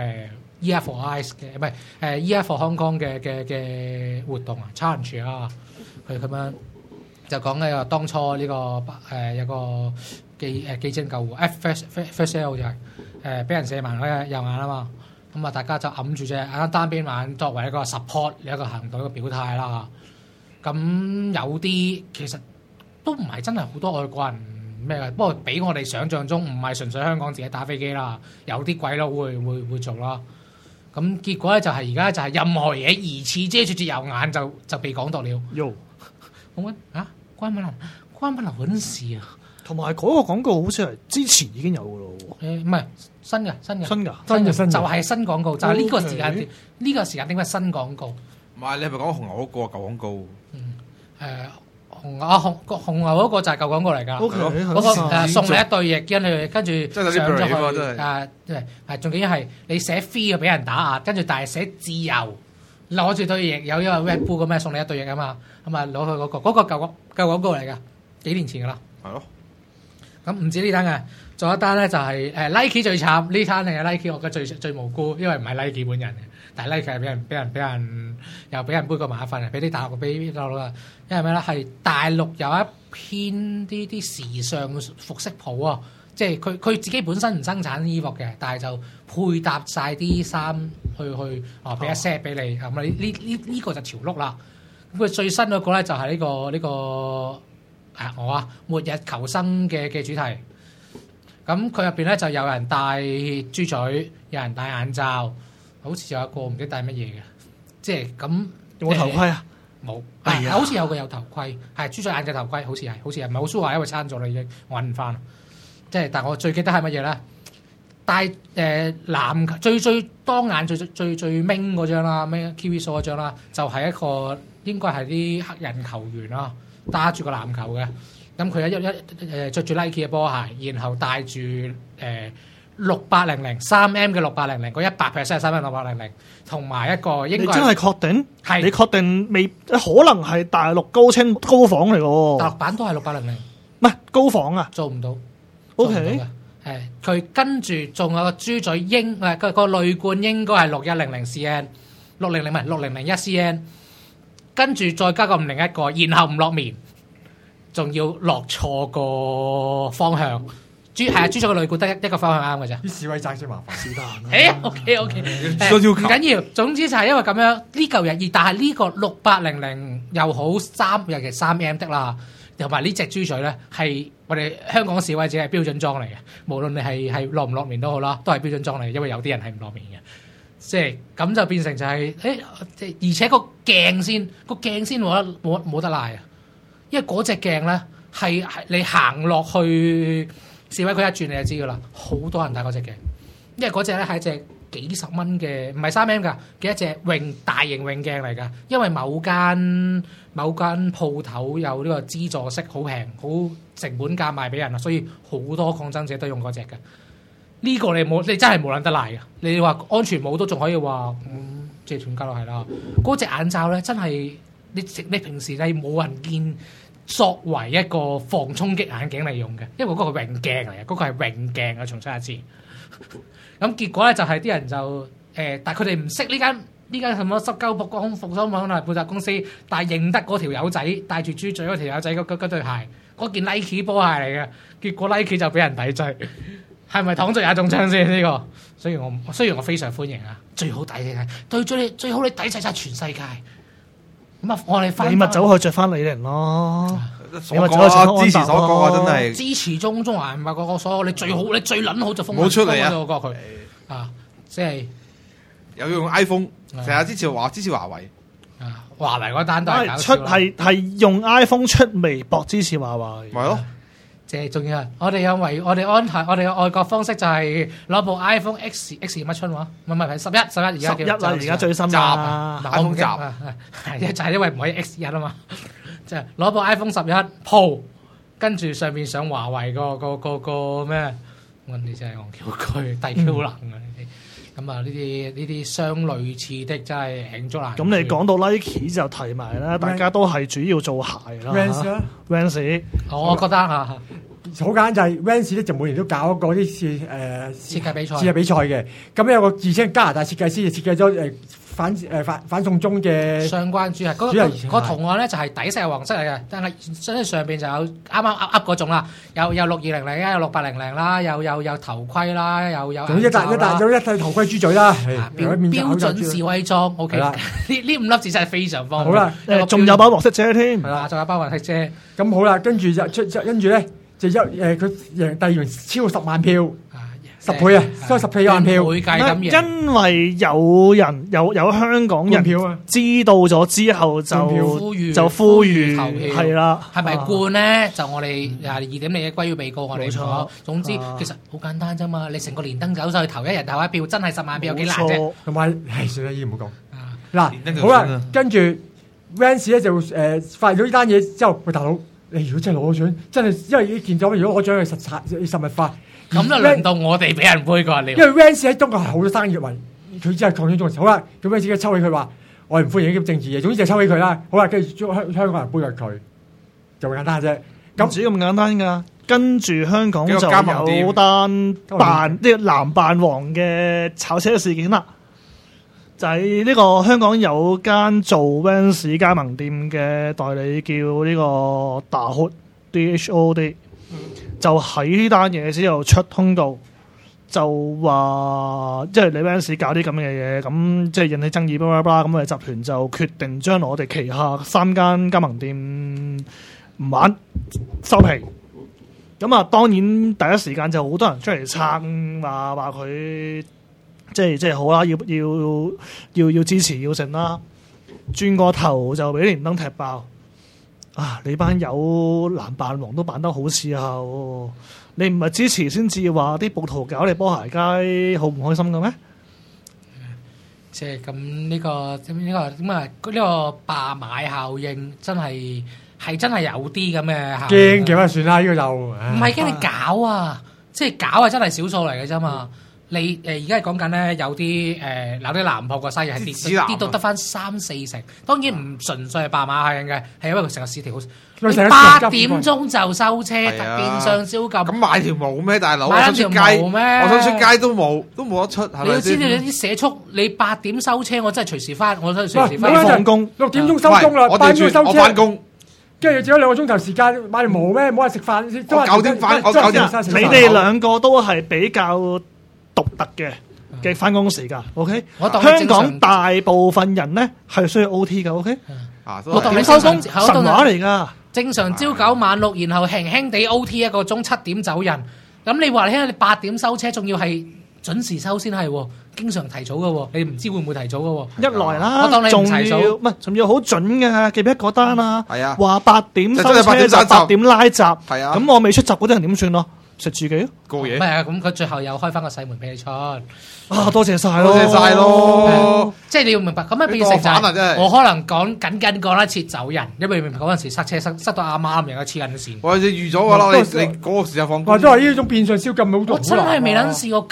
EF for Eyes 嘅，唔係EF for Hong Kong 嘅活動啊 challenge 啊，佢咁樣就講呢個當初呢個有個基精救護 first L 就係俾人射盲嗰右眼啊嘛。咁啊，大家就揞住隻眼單邊眼作為一個 support 一個行動一個表態啦。咁有啲其實都唔係真係好多外國人咩嘅，不過比我哋想象中唔係純粹香港自己打飛機啦，有啲鬼佬會做啦。咁結果咧就係而家就係任何嘢疑似遮住隻右眼就被講到了。 喲， 好啊，關乜撚事啊？ 同埋嗰個廣告好似係之前已經有嘅咯喎。 唔係新嘅，就係新廣告，就係呢個時間點，呢個時間點係新廣告。 唔係你係咪講紅牛嗰個舊廣告？ 紅牛嗰個就係舊廣告嚟㗎。嗰個送你一對翼，跟住上咗去係仲要係你寫 free 俾人打壓，跟住但係寫自由攞住對翼，有一個 Red Bull 咁樣送你一對翼啊嘛，咁啊攞去嗰個舊廣告嚟㗎，幾年前㗎啦。係咯。咁唔止呢單嘅，仲有一單咧就係Nike 最慘，呢單係 Nike 我覺得最無辜，因為唔係 Nike 本人嘅，但係 Nike 係俾人又俾人背個麻煩啊，俾大陸啊，因為咩咧？係大陸有一篇啲時尚服飾鋪啊，即係佢自己本身唔生產衣服嘅，但係就配搭晒啲衫去俾一 set 俾你，咁啊呢個就潮碌啦。咁佢最新嗰個咧就係呢個。末日求生嘅主題，咁佢入邊咧就有人戴豬嘴，有人戴眼罩，好似有一個唔知戴乜嘢嘅，即係咁有冇頭盔啊？ 冇，好似有個有頭盔，係豬嘴眼嘅頭盔，好似係唔係好舒華，因為撐咗啦已經，我揾唔翻。即係，但我最記得係乜嘢咧？戴籃最當眼最明嗰張啦，咩 Kiwi 嗰張啦，就係一個應該係啲黑人球員啦。打住個籃球嘅，咁佢着住 Nike 嘅波鞋，然後戴住6800 3M 嘅6800，個100% 係3M6800，同埋一個應該你真係確定？ 係你確定未？可能係大陸高仿嚟嘅。 大陸版都係6800， 唔係高仿啊， 做唔到。 OK， 佢跟住仲有個豬嘴個濾罐應該係6100 cm， 600唔係6001 cm。跟住再加個501個，然後唔落棉，仲要落錯個方向。豬嘴個濾罐得一個方向啱嘅啫。 啲示威爭先麻煩，是但。OK，唔緊要。總之就係因為咁樣呢嚿嘢，但係呢個6800又好尤其3M 的啦，同埋呢隻豬嘴咧係我哋香港示威者係標準裝嚟嘅。無論你係落唔落棉都好啦，都係標準裝嚟，因為有啲人係唔落棉嘅。即係咁就變成就係而且個鏡先冇得賴啊！因為嗰隻鏡咧係你行落去示威區一轉你就知噶啦，好多人戴嗰隻鏡，因為嗰隻咧係一隻幾十蚊嘅，唔係3M㗎嘅一隻大型泳鏡嚟㗎。因為某間鋪頭有呢個資助式，好平，好成本價賣俾人啊，所以好多抗爭者都用嗰隻嘅。呢個你真係冇撚得賴嘅，你話安全帽都仲可以話，即係斷交咯，係啦。嗰隻眼罩咧真係你平時你冇人見作為一個防衝擊眼鏡嚟用嘅，因為嗰個係泳鏡嚟嘅，嗰個係泳鏡啊！重申一次。咁結果咧就係啲人就但係佢哋唔識呢間什麼濕鳩服裝服裝網絡負責公司，但係認得嗰條友仔戴住豬嘴嗰條友仔嗰對鞋，嗰件 Nike 波鞋嚟嘅，結果 Nike 就俾人抵制。係咪躺着也中槍先呢個？雖然我非常歡迎啊，最好抵嘅對咗你，最好你抵制晒全世界。咁啊，我哋你咪走去着翻李寧咯。 你咪走去着支持所講啊，真係支持中華唔係個所有，你最好你最撚好就封。 冇出嚟啊！ 佢即係有用 iPhone，成日支持華為。 華為嗰單都係搞出笑啦。 係用 iPhone 出微博支持華為， 咪咯， 即係仲要係我哋安排我哋嘅外國方式就係攞部 iPhone X 乜春話？唔係11而家 11啦，而家最新集啦啊。 我唔記得係就係因為唔可以 X1啊嘛，即係攞部 iPhone 11 Pro，跟住上面上華為個咩？我哋真係戇 Q 區低 Q 能啊！呢啲咁啊，呢啲相類似的真係罄竹難書。 咁你講到 Nike 就提埋啦，大家都係主要做鞋啦 Vans 啦 ，Vans 我覺得嚇好簡單就係 Vans 咧就每年都搞嗰啲設計比賽設計比賽嘅。咁有個自稱加拿大設計師就設計咗反送中嘅相關主題主題個圖案咧就係底色係黃色嚟嘅，但係上邊就有啱啱噏嗰種啦，有6200啦，有6800啦，有頭盔啦，有總之一戴頭盔豬嘴啦， 標準示威裝 OK， 呢5粒字真係非常方便。 好啦， 仲有把黃色遮添， 係啦，仲有包雲色遮。 咁好啦，跟住咧就佢贏遞完超過10萬票，10倍啊，收10萬票， 會計咁贏。 因為有人有香港人票啊， 知道咗之後就呼籲投票係啦， 係咪冠咧？就我哋2點利益歸於被告，我哋冇錯總之其實好簡單啫嘛，你成個連登走上去投一人投一票，真係10萬票有幾難啫？ 同埋算啦，依唔好講。 連登嗱，好啦就算啦， 跟住 Vans 咧就發咗呢單嘢之後，喂大佬，你如果真係攞獎，真係因為呢件咗，如果攞獎係實物化。 咁就輪到我哋俾人杯過你。 因為 Vans 喺中國係好多生意為，佢真係抗爭中。好啦，咁 Vans 抽起佢話，我唔歡迎呢啲政治嘢，總之就抽起佢啦。好啦，跟住香港人杯過佢，就咁簡單啫。 唔止咁簡單㗎。跟住香港就幾個加盟店有單呢個藍扮王嘅炒車事件啦，就係呢個香港有間做 Vans 加盟店嘅代理叫呢個DHOD。就喺呢單嘢之後出通道，就話即係你 Vans 搞啲咁嘅嘢，咁即係引起爭議，巴拉巴拉咁我哋集團就決定將我哋旗下3間加盟店唔玩收皮。咁啊，當然第一時間就好多人出嚟撐，話佢即係好啦，要支持要成啦。轉個頭就俾連登踢爆。啊！你班友藍扮王都扮得好似啊！你唔係支持先至話啲暴徒搞你波鞋街，好唔開心嘅咩？ 即係咁呢個咁啊呢個罷買效應真係真係有啲咁嘅效應。 驚嘅話算啦，呢個就唔係驚你搞啊！即係搞係真係少數嚟嘅啫嘛。你而家係講緊咧有啲嗱啲藍鋪個生意係跌到得翻3-4成，當然唔純粹係罷買效應嘅，係因為佢成個市調好。8點鐘就收車，變相宵禁。 咁買條毛咩，大佬？ 買條毛咩？ 我想出街都冇得出，係咪先？ 你要知道你啲社畜，你8點收車，我真係隨時翻，我真係隨時翻放工。 6點鐘收工啦， 我 8點鐘收車。 我翻工。 跟住只有2個鐘頭時間買條毛咩？冇人食飯。 我9點翻，我9點。 你哋兩個都係比較獨特嘅翻工時間 ，OK？香港大部分人咧係需要 OT 嘅 ，OK？ 我當你收工神話嚟㗎。 正常朝9晚6，然後輕輕地 OT 1個鐘，7點走人。咁你話你8點收車，仲要係準時收先係喎，經常提早嘅喎，你唔知會唔會提早嘅喎？ 一來啦， 我當你唔提早， 唔係仲要好準嘅，記唔記得嗰單啊？ 係啊， 話8點收車就8點拉閘，係啊。咁我未出閘嗰啲人點算咯？食自己過嘢。 唔係啊，咁佢最後又開翻個細門俾你出。 多謝晒咯， 多謝晒咯。 即係你要明白，咁樣變成就係我可能緊趕得切走人，因為明白嗰陣時塞車塞到啱啱，又黐緊線。 我哋預咗㗎啦，你嗰個時候放工。 都係呢種變相宵禁好多。 我真係未撚試過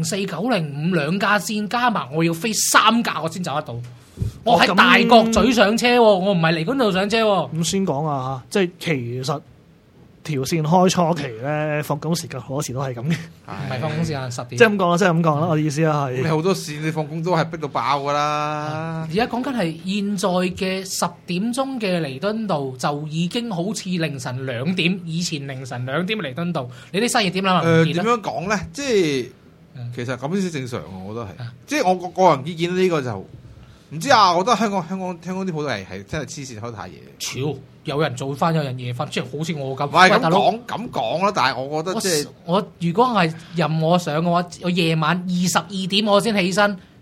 904、905兩架線加埋，我要飛3架我先走得到。我喺大角咀上車喎，我唔係離嗰度上車喎。 咁先講啊，即係其實。條線開初期咧，放工時間好多時都係咁嘅， 唔係放工時間10點。 即係咁講啦，即係咁講啦。我意思係， 你好多線你放工都係逼到爆噶啦。 而家講緊係現在嘅10點鐘嘅彌敦道，就已經好似凌晨2點，以前凌晨2點彌敦道，你啲生意點諗？ 點樣講咧？即係其實咁先正常，我覺得係。即係我個人意見呢個就唔知啊。我覺得香港啲鋪頭係真係黐線開得太夜。 超有人早翻，有人夜翻，即係好似我咁。 唔係咁講啦，但係我覺得即係我如果係任我上嘅話，我夜晚22點我先起身，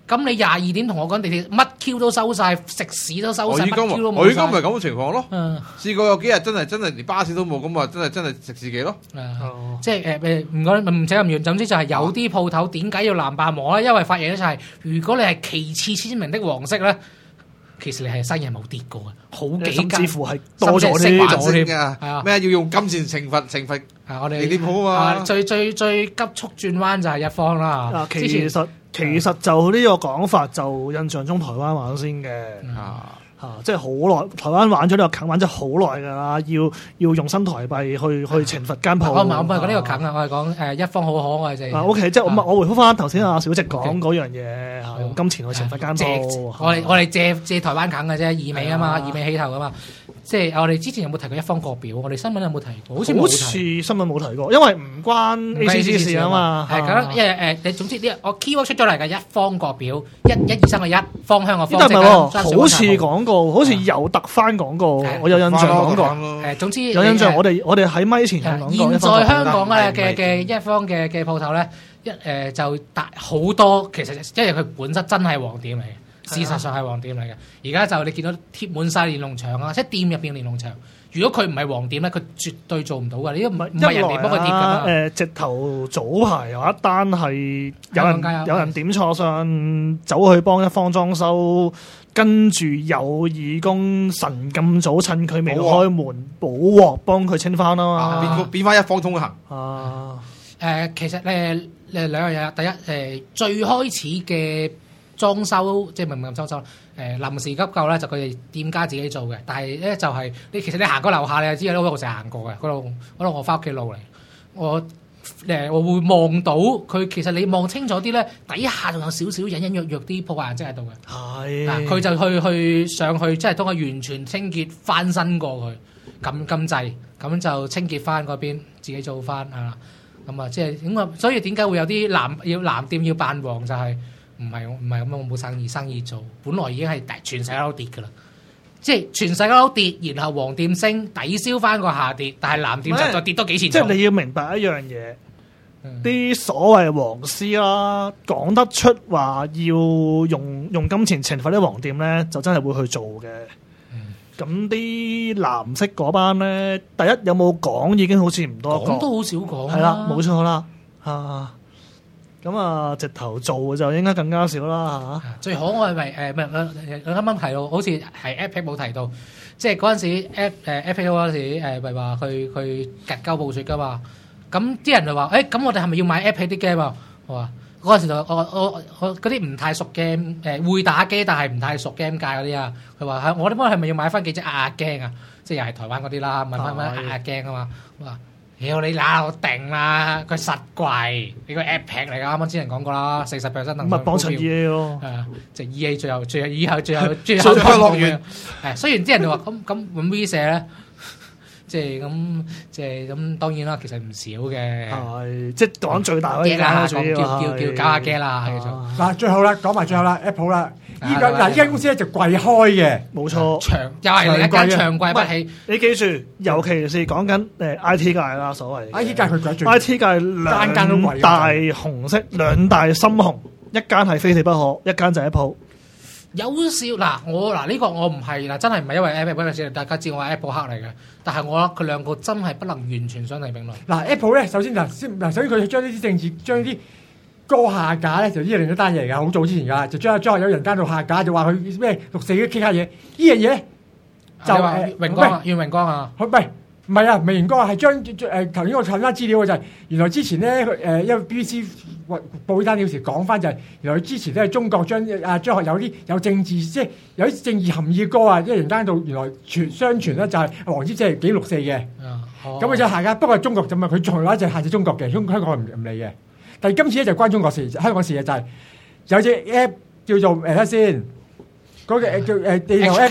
咁你22點同我講地鐵乜 Q 都收晒，食肆都收晒，乜 Q 都冇晒。 我依家咪咁嘅情況咯。 嗯， 試過有幾日真係連巴士都冇，咁啊真係食自己咯。 即係唔講唔使咁遠，總之就係有啲鋪頭點解要藍白模咧？因為發現咧就係如果你係其次簽名的黃色咧，其實你係生意係冇跌過嘅，好幾間甚至乎係多咗升啲咗添㗎。咩要用金錢懲罰我哋地鐵鋪啊嘛？ 最急速轉彎就係一方啦。 其實就呢個講法就印象中台灣玩先嘅。即係好耐，台灣玩咗呢個梗玩咗好耐㗎啦，要用新台幣去懲罰間鋪。 我唔係講呢個梗啊，我係講一方好可愛就。 OK， 即係我回覆翻頭先阿小直講嗰樣嘢嚇，用金錢去懲罰間鋪。 我哋借台灣梗嘅啫，二尾啊嘛，二尾起頭啊嘛。即係我哋之前有冇提過一方國表？我哋新聞有冇提過？好似新聞冇提過，因為唔關 ACC 事啊嘛。 係咁，因為你總之呢，我 keyword 出咗嚟嘅一方國表，一二三個一，方向個方。 但係唔係好似講過，好似有特翻講過，我有印象講過。 總之有印象，我哋喺咪前講過。 現在香港嘅一方嘅鋪頭咧，就大好多，其實因為佢本身真係黃店嚟嘅。事實上係黃店嚟嘅，而家就你見到貼滿晒連儂牆啊！即係店入邊連儂牆。如果佢唔係黃店咧，佢絕對做唔到㗎。你都唔係人哋幫佢貼㗎嘛。 直頭早排有一單係有人點錯相，走去幫一方裝修，跟住有義工神咁早趁佢未開門補鑊，幫佢清翻啊嘛。 變翻一方通行。 其實兩樣嘢，第一最開始嘅。裝修即係唔係咁裝修，臨時急救咧就佢哋店家自己做嘅，但係咧就係其實你行過樓下你就知啦，我成日行過嘅嗰度我翻屋企路嚟，我會望到佢，其實你望清楚啲咧，底下仲有少少隱隱約約啲破壞痕跡喺度嘅。係，佢就去上去，即係當佢完全清潔翻身過去，咁滯，咁就清潔翻嗰邊，自己做翻啊。咁啊，即係咁啊，所以點解會有啲藍店要扮黃就係？唔係咁，我冇生意做，本來已經係全世界都跌㗎啦，即係全世界都跌，然後黃店升抵消翻個下跌，但係藍店就再跌多幾錢。 即係你要明白一樣嘢，啲所謂黃絲啦，講得出話要用金錢懲罰啲黃店咧，就真係會去做嘅。咁啲藍色嗰班咧，第一有冇講已經好似唔多講， 都好少講。 係啦，冇錯啦，咁啊，直頭做就應該更加少啦嚇。 最可愛咪啱啱提到，好似係 Epic 冇提到，即係嗰陣時 Epic 嗰陣時咪話去夾鳩暴雪噶嘛。咁啲人就話：咁我哋係咪要買 Epic 啲 game 啊？我話嗰陣時就我嗰啲唔太熟 game 會打機但係唔太熟 game 界嗰啲啊。佢話我哋係咪要買翻幾隻壓鏡啊？即係又係台灣嗰啲啦，買翻壓鏡啊嘛。我話屌你嗱我定啦，佢實貴，你個 Epic 嚟㗎，啱啱之前講過啦，40%等等。 咪幫襯 EA 咯， 即係 EA 最後開樂園。雖然啲人就話咁 V 社咧，即係咁當然啦，其實唔少嘅。 係即係講最大嗰啲啦， 叫搞下 game 啦，叫做。 嗱，最後啦，講埋最後啦 ，Apple 啦。呢間公司咧就貴開嘅， 冇錯， 又係另一間長貴不起。 你記住，尤其是講緊IT 界啦，所謂 IT 界佢貴最 IT 界兩大紅色，兩大深紅，一間係非死不可，一間就係 Apple。 有少嗱呢個我唔係嗱，真係唔係因為 Apple 大家知我係 Apple 黑嚟嘅，但係我覺得佢兩個真係不能完全相提並論。 嗱 Apple 咧，首先佢將呢啲政治將啲歌下架咧，就呢另一單嘢嚟㗎，好早之前㗎，就將有人間度下架，就話佢咩6.4嘅傾下嘢，呢樣嘢咧就榮光袁榮光啊， 唔係啊，未完光係將頭先我睇翻資料嘅就係原來之前咧因為 BBC 報單有時講翻就係原來之前咧中國將學有政治即係有啲政治含義嘅歌啊，一人間度原來相傳咧就係黃之姐係幾6.4嘅，咁佢就下架，不過中國就咪佢仲有一隻限制中國嘅，香港唔理嘅。但係今次咧就關中國事，香港事嘅就係有隻 app 叫做睇下先，嗰個叫地球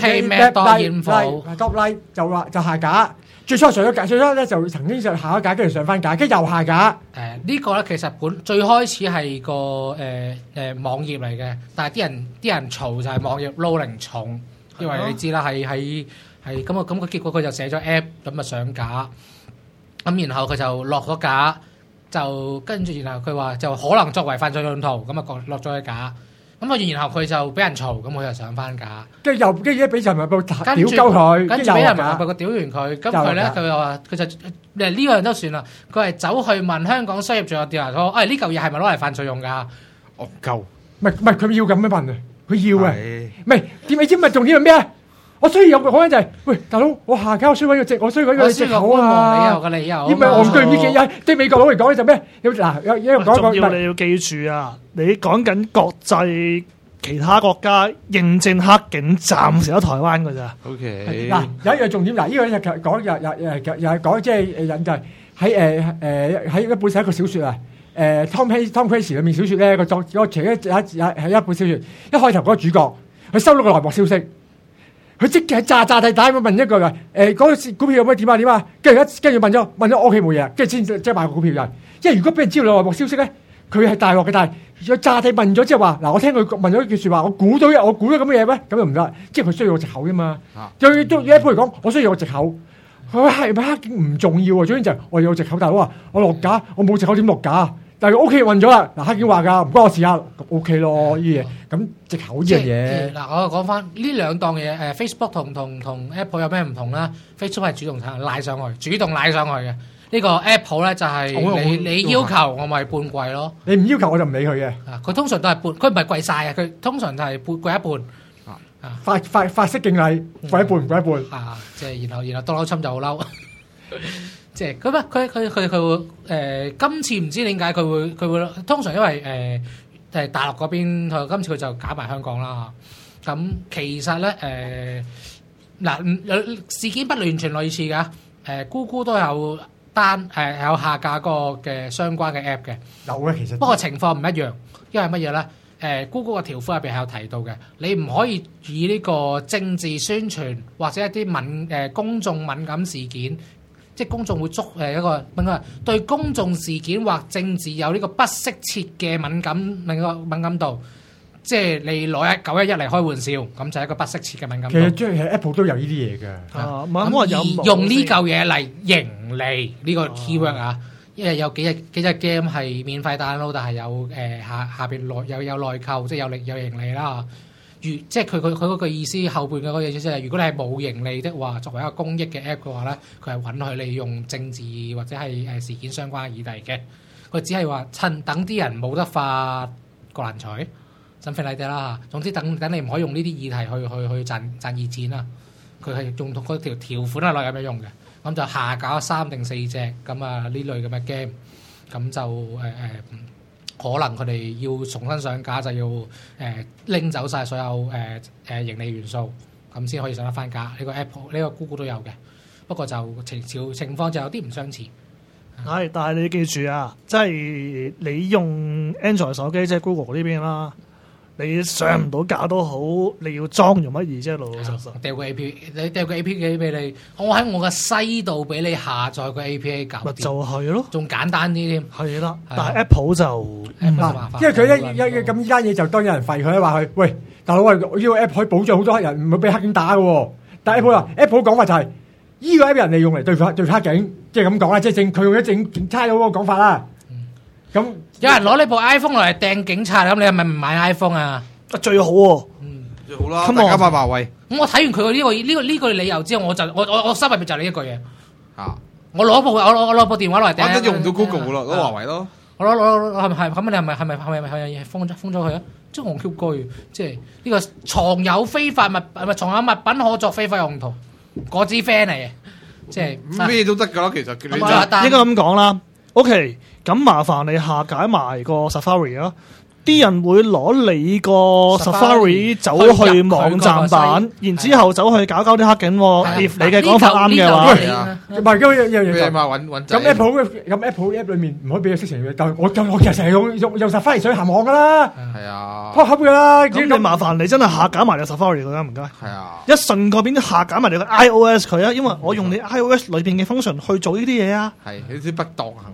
app 就話就下架，最初上咗架，最初咧就曾經就下咗架，跟住上翻架，跟住又下架。 呢個咧其實最開始係個網頁嚟嘅，但係啲人嘈就係網頁 loading 重，因為你知啦，係咁個結果佢就寫咗 app 咁啊上架，咁然後佢就落咗架。就跟住，然後佢話就可能作為犯罪用途，咁啊落咗去架， 咁然後佢就俾人嘈，咁佢就上翻架， 跟住一俾人民報屌跟住鳩佢， 跟住俾人民報個屌完佢，咁佢咧佢又話佢就呢樣都算啦，佢係走去問香港商業罪案調查科，呢嚿嘢係咪攞嚟犯罪用㗎？ 惡鳩， 唔係佢要咁樣問啊，佢要啊， 係唔係點你知唔係重點係咩啊？我需要有個可能就係，喂大佬，我下交需要揾個藉，我需要揾個藉口啊！ 個理由， 因為戇居呢幾日對美國佬嚟講咧就咩？嗱有講仲要講你要記住啊！你講緊國際其他國家認證黑警，暫時喺台灣㗎咋。 ，OK， 嗱有一樣重點，嗱呢個咧就講又係講即係引就係喺一本寫一個小説啊。Tom Cruise 裏面小説咧個作個其中係一本小説，一開頭嗰個主角佢收到個內幕消息，佢即係炸地彈咁問一句嘅嗰個股票有咩點啊？跟住問咗我屋企冇嘢，跟住先即係買個股票人。因為如果俾人知道內幕消息咧，佢係大鑊嘅。但係如果炸地問咗之後話嗱，我聽佢問咗一句説話，我估到咁嘅嘢咩？咁就唔得，即係佢需要個藉口啫嘛。對一般嚟講，我需要個藉口。佢係咪黑警唔重要啊？總之就係我有藉口，大佬話我落架，我冇藉口點落架？但係屋企人問咗啦，嗱黑警話㗎，唔關我事啊，咁 OK 咯呢嘢。咁藉口呢樣嘢， 嗱我講翻呢兩檔嘢，Facebook 同 Apple 有咩唔同咧 ？Facebook 係主動拉上去嘅。呢個 Apple 咧就係你要求我咪半貴咯， 你唔要求我就唔理佢嘅。 佢通常都係半，佢唔係貴晒啊，佢通常就係貴一半。 法式敬禮，貴一半唔貴一半。 即係然後Donald Trump就好嬲，即係咁啊！佢會今次唔知點解佢會通常因為大陸嗰邊，今次佢就搞埋香港啦。咁其實咧事件不完全類似㗎。Google 都有有下架個嘅相關嘅 app 嘅， 有嘅其實。 不過情況唔一樣，因為乜嘢咧？Google 個條款入邊係有提到嘅，你唔可以以呢個政治宣傳或者一啲公眾敏感事件，即係公眾會捉一個對公眾事件或政治有呢個不適切嘅敏感度，即係你攞911嚟開玩笑，咁就係一個不適切嘅敏感度。 其實 Apple 都有呢啲嘢㗎。 咁用呢嚿嘢嚟盈利呢個 keyword 啊！因為有幾隻 game 係免費 download，但係有下邊有內購，即係有盈利啦。即係佢嗰個意思後邊嘅嗰個意思，即係如果你係冇盈利的話，作為一個公益嘅 app 嘅話咧，佢係允許你用政治或者係事件相關嘅議題嘅。佢只係話等啲人冇得發國難財，something like that啦。總之等你唔可以用呢啲議題去賺熱錢啦。佢係用嗰條條款係落咁樣用嘅。咁就下架3定4隻咁呢類咁嘅 game，咁就可能佢哋要重新上架，就要拎走晒所有盈利元素，咁先可以上得翻架。呢個 Apple 呢個 Google 都有嘅，不過就情況就有啲唔相似。 係，但係你記住啊，即係你用 Android 手機，即係 Google 呢邊啦。你上唔到架都好，你要裝用乜嘢啫？老老實實掉個 APK， 你掉個 APK 俾你，我喺我嘅西度俾你下載個 APK 搞掂， 咪就係咯， 仲簡單啲添。 係啦，但係 Apple 就因為佢咁呢間嘢就當有人廢佢話佢，喂大佬啊，呢個 app 可以保障好多黑人唔會俾黑警打嘅喎。但係 Apple 講法就係呢個 app 人利用嚟對付黑警，即係咁講啦，即係佢用咗警差佬嗰個講法啦。咁有人攞呢部 iPhone 嚟掟警察，咁你係咪唔買 iPhone 啊？ 最好喎， 最好啦，大家買華為。 咁我睇完佢呢個理由之後，我心入面就呢一句嘢。我攞部電話落嚟掟， 我都用唔到 Google 咯，攞華為咯。 我攞係咁，你係咪封咗佢啊？即係戇 Q 句，即係呢個藏有非法藏有物品可作非法用途，嗰支 friend 嚟嘅，即係咩都得㗎啦。其實應該咁講啦。OK， 咁麻煩你下解埋個 Safari 啊！啲人會攞你個 Safari 走去網站版，然之後走去搞啲黑警。if 你嘅講法啱嘅話， 唔係咁樣嘢嘛揾咁 Apple app 裏面唔可以俾佢色情嘅，但係我其實成日用 Safari 上去行網㗎啦。係啊， 撲㗎啦。 咁你麻煩你真係下解埋你 Safari 佢啦，唔該。 係啊， 一順嗰邊下解埋你個 iOS 佢啊，因為我用你 iOS 裏邊嘅 function 去做呢啲嘢啊。 係呢啲不當行為。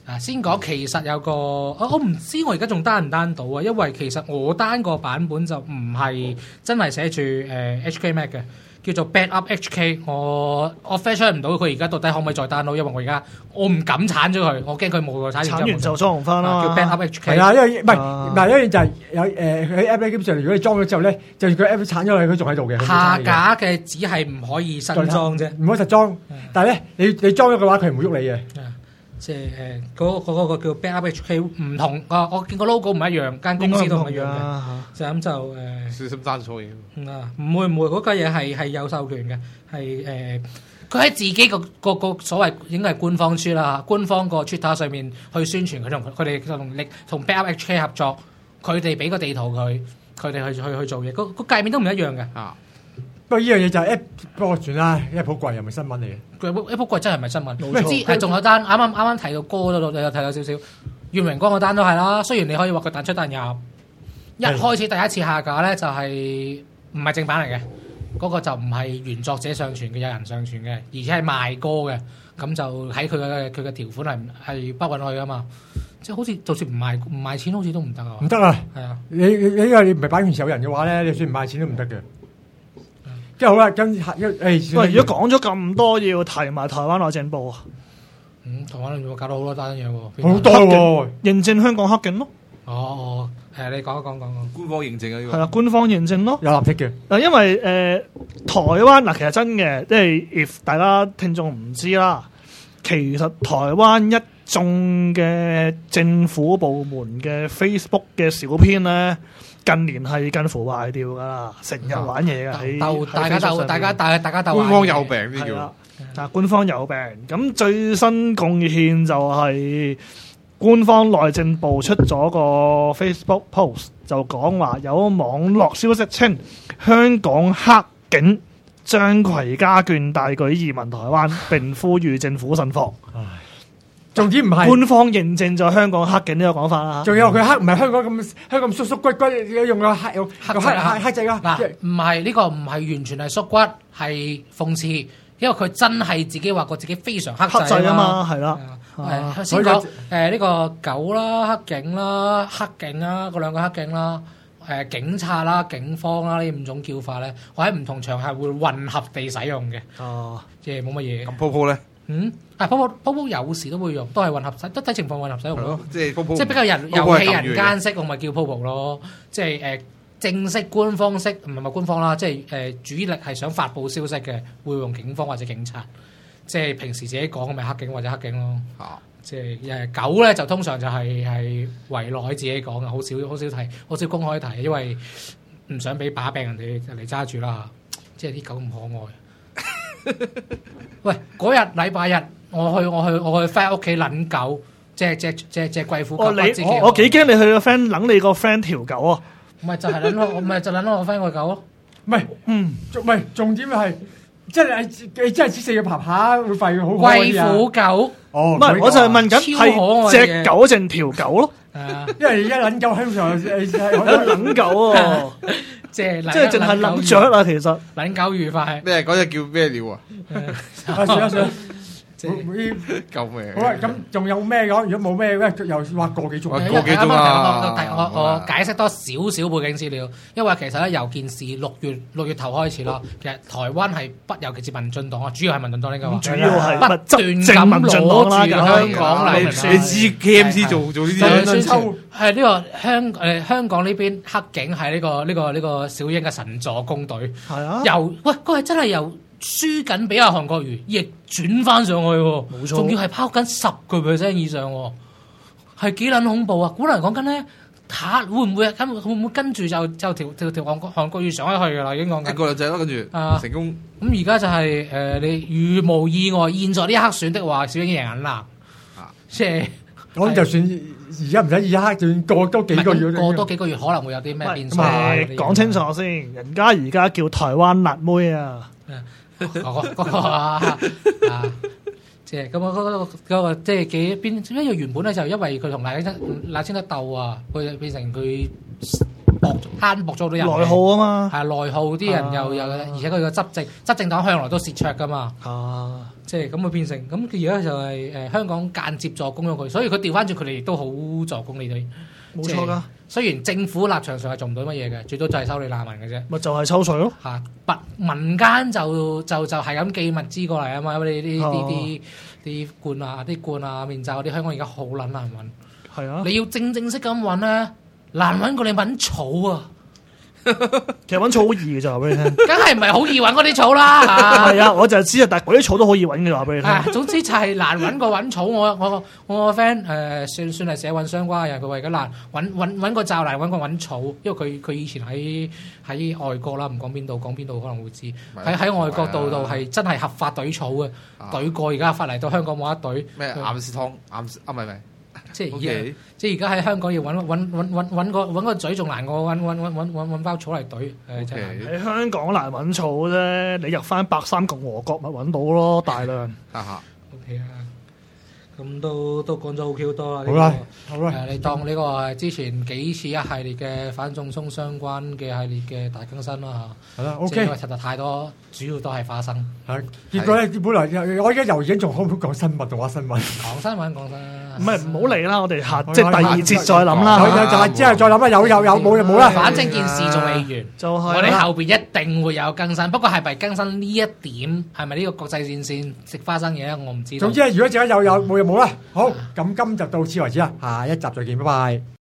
先講其實有個我唔知我而家仲單唔單到啊，因為其實我單個版本就唔係真係寫住HK Mac 嘅，叫做 Backup HK。我 fetch 唔到佢而家到底可唔可以再 download，因為我而家我唔敢鏟咗佢，我驚佢冇個鏟完就裝翻啦。 叫 Backup HK。 係啊，因為唔係一樣就係有佢 app 咧，基本上如果你裝咗之後咧，就算佢 app 鏟咗佢，佢仲喺度嘅。 下架嘅只係唔可以新裝啫， 唔可以實裝。但係咧，你裝咗嘅話，佢唔會喐你嘅。 即係嗰個叫 Backup HK 唔同我見個 logo 唔一樣，間公司都唔一樣嘅，就咁就小心單錯嘢。 唔會嗰個嘢係有授權嘅，係佢喺自己個所謂應該係官方出啦，官方個 Twitter 上面去宣傳佢哋同 Backup HK 合作，佢哋俾個地圖佢哋去做嘢，個界面都唔一樣嘅。 不過呢樣嘢就係 App， 不過算啦，Apple 貴又唔係新聞嚟嘅。 Apple 貴真係唔係新聞， 冇錯。 仲有單啱啱提到歌嗰度，有睇到少少。願榮光嗰單都係啦，雖然你可以話佢彈出彈入，一開始第一次下架咧就係唔係正版嚟嘅，嗰個就唔係原作者上傳嘅，有人上傳嘅，而且係賣歌嘅，咁就喺佢嘅條款係不允許噶嘛。即係好似就算唔賣錢，好似都唔得啊！ 唔得啊！ 係啊， 你因為你唔係版權持有人嘅話咧，你算唔賣錢都唔得嘅。即係好啦， 喂，如果講咗咁多，要提埋台灣內政部啊。 台灣內政部搞到好多單嘢喎， 好多喎， 認證香港黑警咯。 你講一講。 官方認證啊，呢個係啦，官方認證咯， 有立即嘅。 嗱，因為台灣嗱，其實真嘅，即係 if 大家聽眾唔知啦，其實台灣一眾嘅政府部門嘅 Facebook 嘅小編咧，近年係近乎壞掉噶啦，成日玩嘢嘅， 大家鬥官方有病呢叫。 官方有病。咁最新貢獻就係官方內政部出咗個 Facebook post， 就講話有網絡消息稱香港黑警將攜家眷大舉移民台灣，並呼籲政府慎防。 重點唔係官方認證咗香港黑警呢個講法啦。 仲有佢黑唔係香港咁縮縮骨骨，用個黑仔啊！ 嗱，唔係呢個唔係完全係縮骨，係諷刺，因為佢真係自己話過自己非常黑仔啊嘛，係啦。 先講呢個狗啦、黑警啦、黑警啦，嗰兩個黑警啦，警察啦、警方啦，呢五種叫法咧，我喺唔同場合會混合地使用嘅。即係冇乜嘢。 咁鋪鋪咧？ 鋪鋪有時都會用，都係混合使，都睇情況混合使用咯。 即係鋪鋪， 即係比較遊戲人間式，我咪叫鋪鋪咯。即係正式官方式，唔係官方啦，即係主力係想發布消息嘅，會用警方或者警察。即係平時自己講咪黑警或者黑警咯。即係狗咧就通常就係圍內自己講嘅，好少提，好少公開提，因為唔想俾把柄人哋嚟揸住啦。即係啲狗咁可愛。喂，嗰日禮拜日，我去翻屋企撚狗，隻貴婦狗。 我幾驚你去個 friend 撚你個 friend 條狗啊！ 咪就係撚我，咪就撚我 friend 個狗咯。 唔係，重點係，即係你真係知四個爬爬會吠好貴婦狗。 唔係，我就係問緊係隻狗定條狗咯。 因為而家撚狗喺上撚狗喎。即係淨係諗雀啊，其實撚狗愉快。 咩嗰隻叫咩鳥啊？ 算。 救命！ 好啦，咁仲有咩講？如果冇咩咧，又話個幾鐘。 我解釋多少少背景資料，因為其實咧由件事6月頭開始啦，其實台灣係尤其是民進黨啊，主要係民進黨呢個， 主要係不斷咁攞住香港嚟。 你知 KMC 做呢啲係呢個香港呢邊黑警係呢個小英嘅神助攻隊。 係啊， 佢係真係由輸緊俾阿韓國瑜，逆轉翻上去喎， 冇錯， 仲要係拋緊10% 以上喎，係幾撚恐怖啊！古人講緊咧，會唔會跟住就條韓國瑜上咗去㗎啦？已經講緊一個兩隻咯，跟住成功。 咁而家就係你如無意外，現在呢一刻選的話，小英贏緊啦。即係咁就算而家唔使而家，就算過多幾個月， 過多幾個月可能會有啲咩變數。 講清楚先，人家而家叫台灣辣妹啊！ 即係咁嗰個即係幾邊？因為原本咧就因為佢同賴清德鬥啊，佢變成佢慳薄咗好多人嘅。 內耗啊嘛， 係內耗啲人又而且佢個執政黨向來都蝕卓噶嘛。即係咁佢變成咁，佢而家就係香港間接助攻咗佢，所以佢調翻轉佢哋亦都好助攻你哋。 冇錯㗎。 雖然政府立場上係做唔到乜嘢嘅，最多就係收你難民嘅啫。 咪就係抽水咯。 嚇，民間就係咁寄物資過嚟啊嘛，因為啲罐啊、面罩嗰啲，香港而家好撚難揾。 係啊。 你要正式咁揾咧，難揾過你揾草啊！ 其實揾草好易嘅就話俾你聽， 梗係唔係好易揾嗰啲草啦係啊，我就係知啊，但係嗰啲草都好易揾嘅，話俾你聽。 總之就係難揾過揾草。我個 friend 算係社運相關嘅人，佢話而家難揾個罩難揾過揾草，因為佢以前喺外國啦，唔講邊度可能會知。喺外國度係真係合法隊草嘅，隊過而家發嚟到香港冇得隊。 咩岩士湯唔係。 即係而家喺香港要揾個嘴仲難過揾包草嚟懟，真係喺香港難揾草啫，你入翻白三共和國咪揾到咯，大量。 OK 啊，咁都講咗好 Q 多啦。 好啦， 你當呢個係之前幾次一系列嘅反送中相關嘅系列嘅大更新啦嚇。 係啦，OK。 因為實在太多，主要都係花生。 係，結果咧，本來我而家猶豫仲可唔可以講新聞動畫新聞？ 講新聞。 唔係唔好嚟啦，我哋即係第二節再諗啦。 就係之後再諗啦，有冇就冇啦。 反正件事仲未完， 就係我哋後邊一定會有更新。不過係咪更新呢一點，係咪呢個國際線食花生嘢咧？我唔知道。 總之如果陣間有冇就冇啦。好，咁今集到此為止啦，下一集再見，拜拜。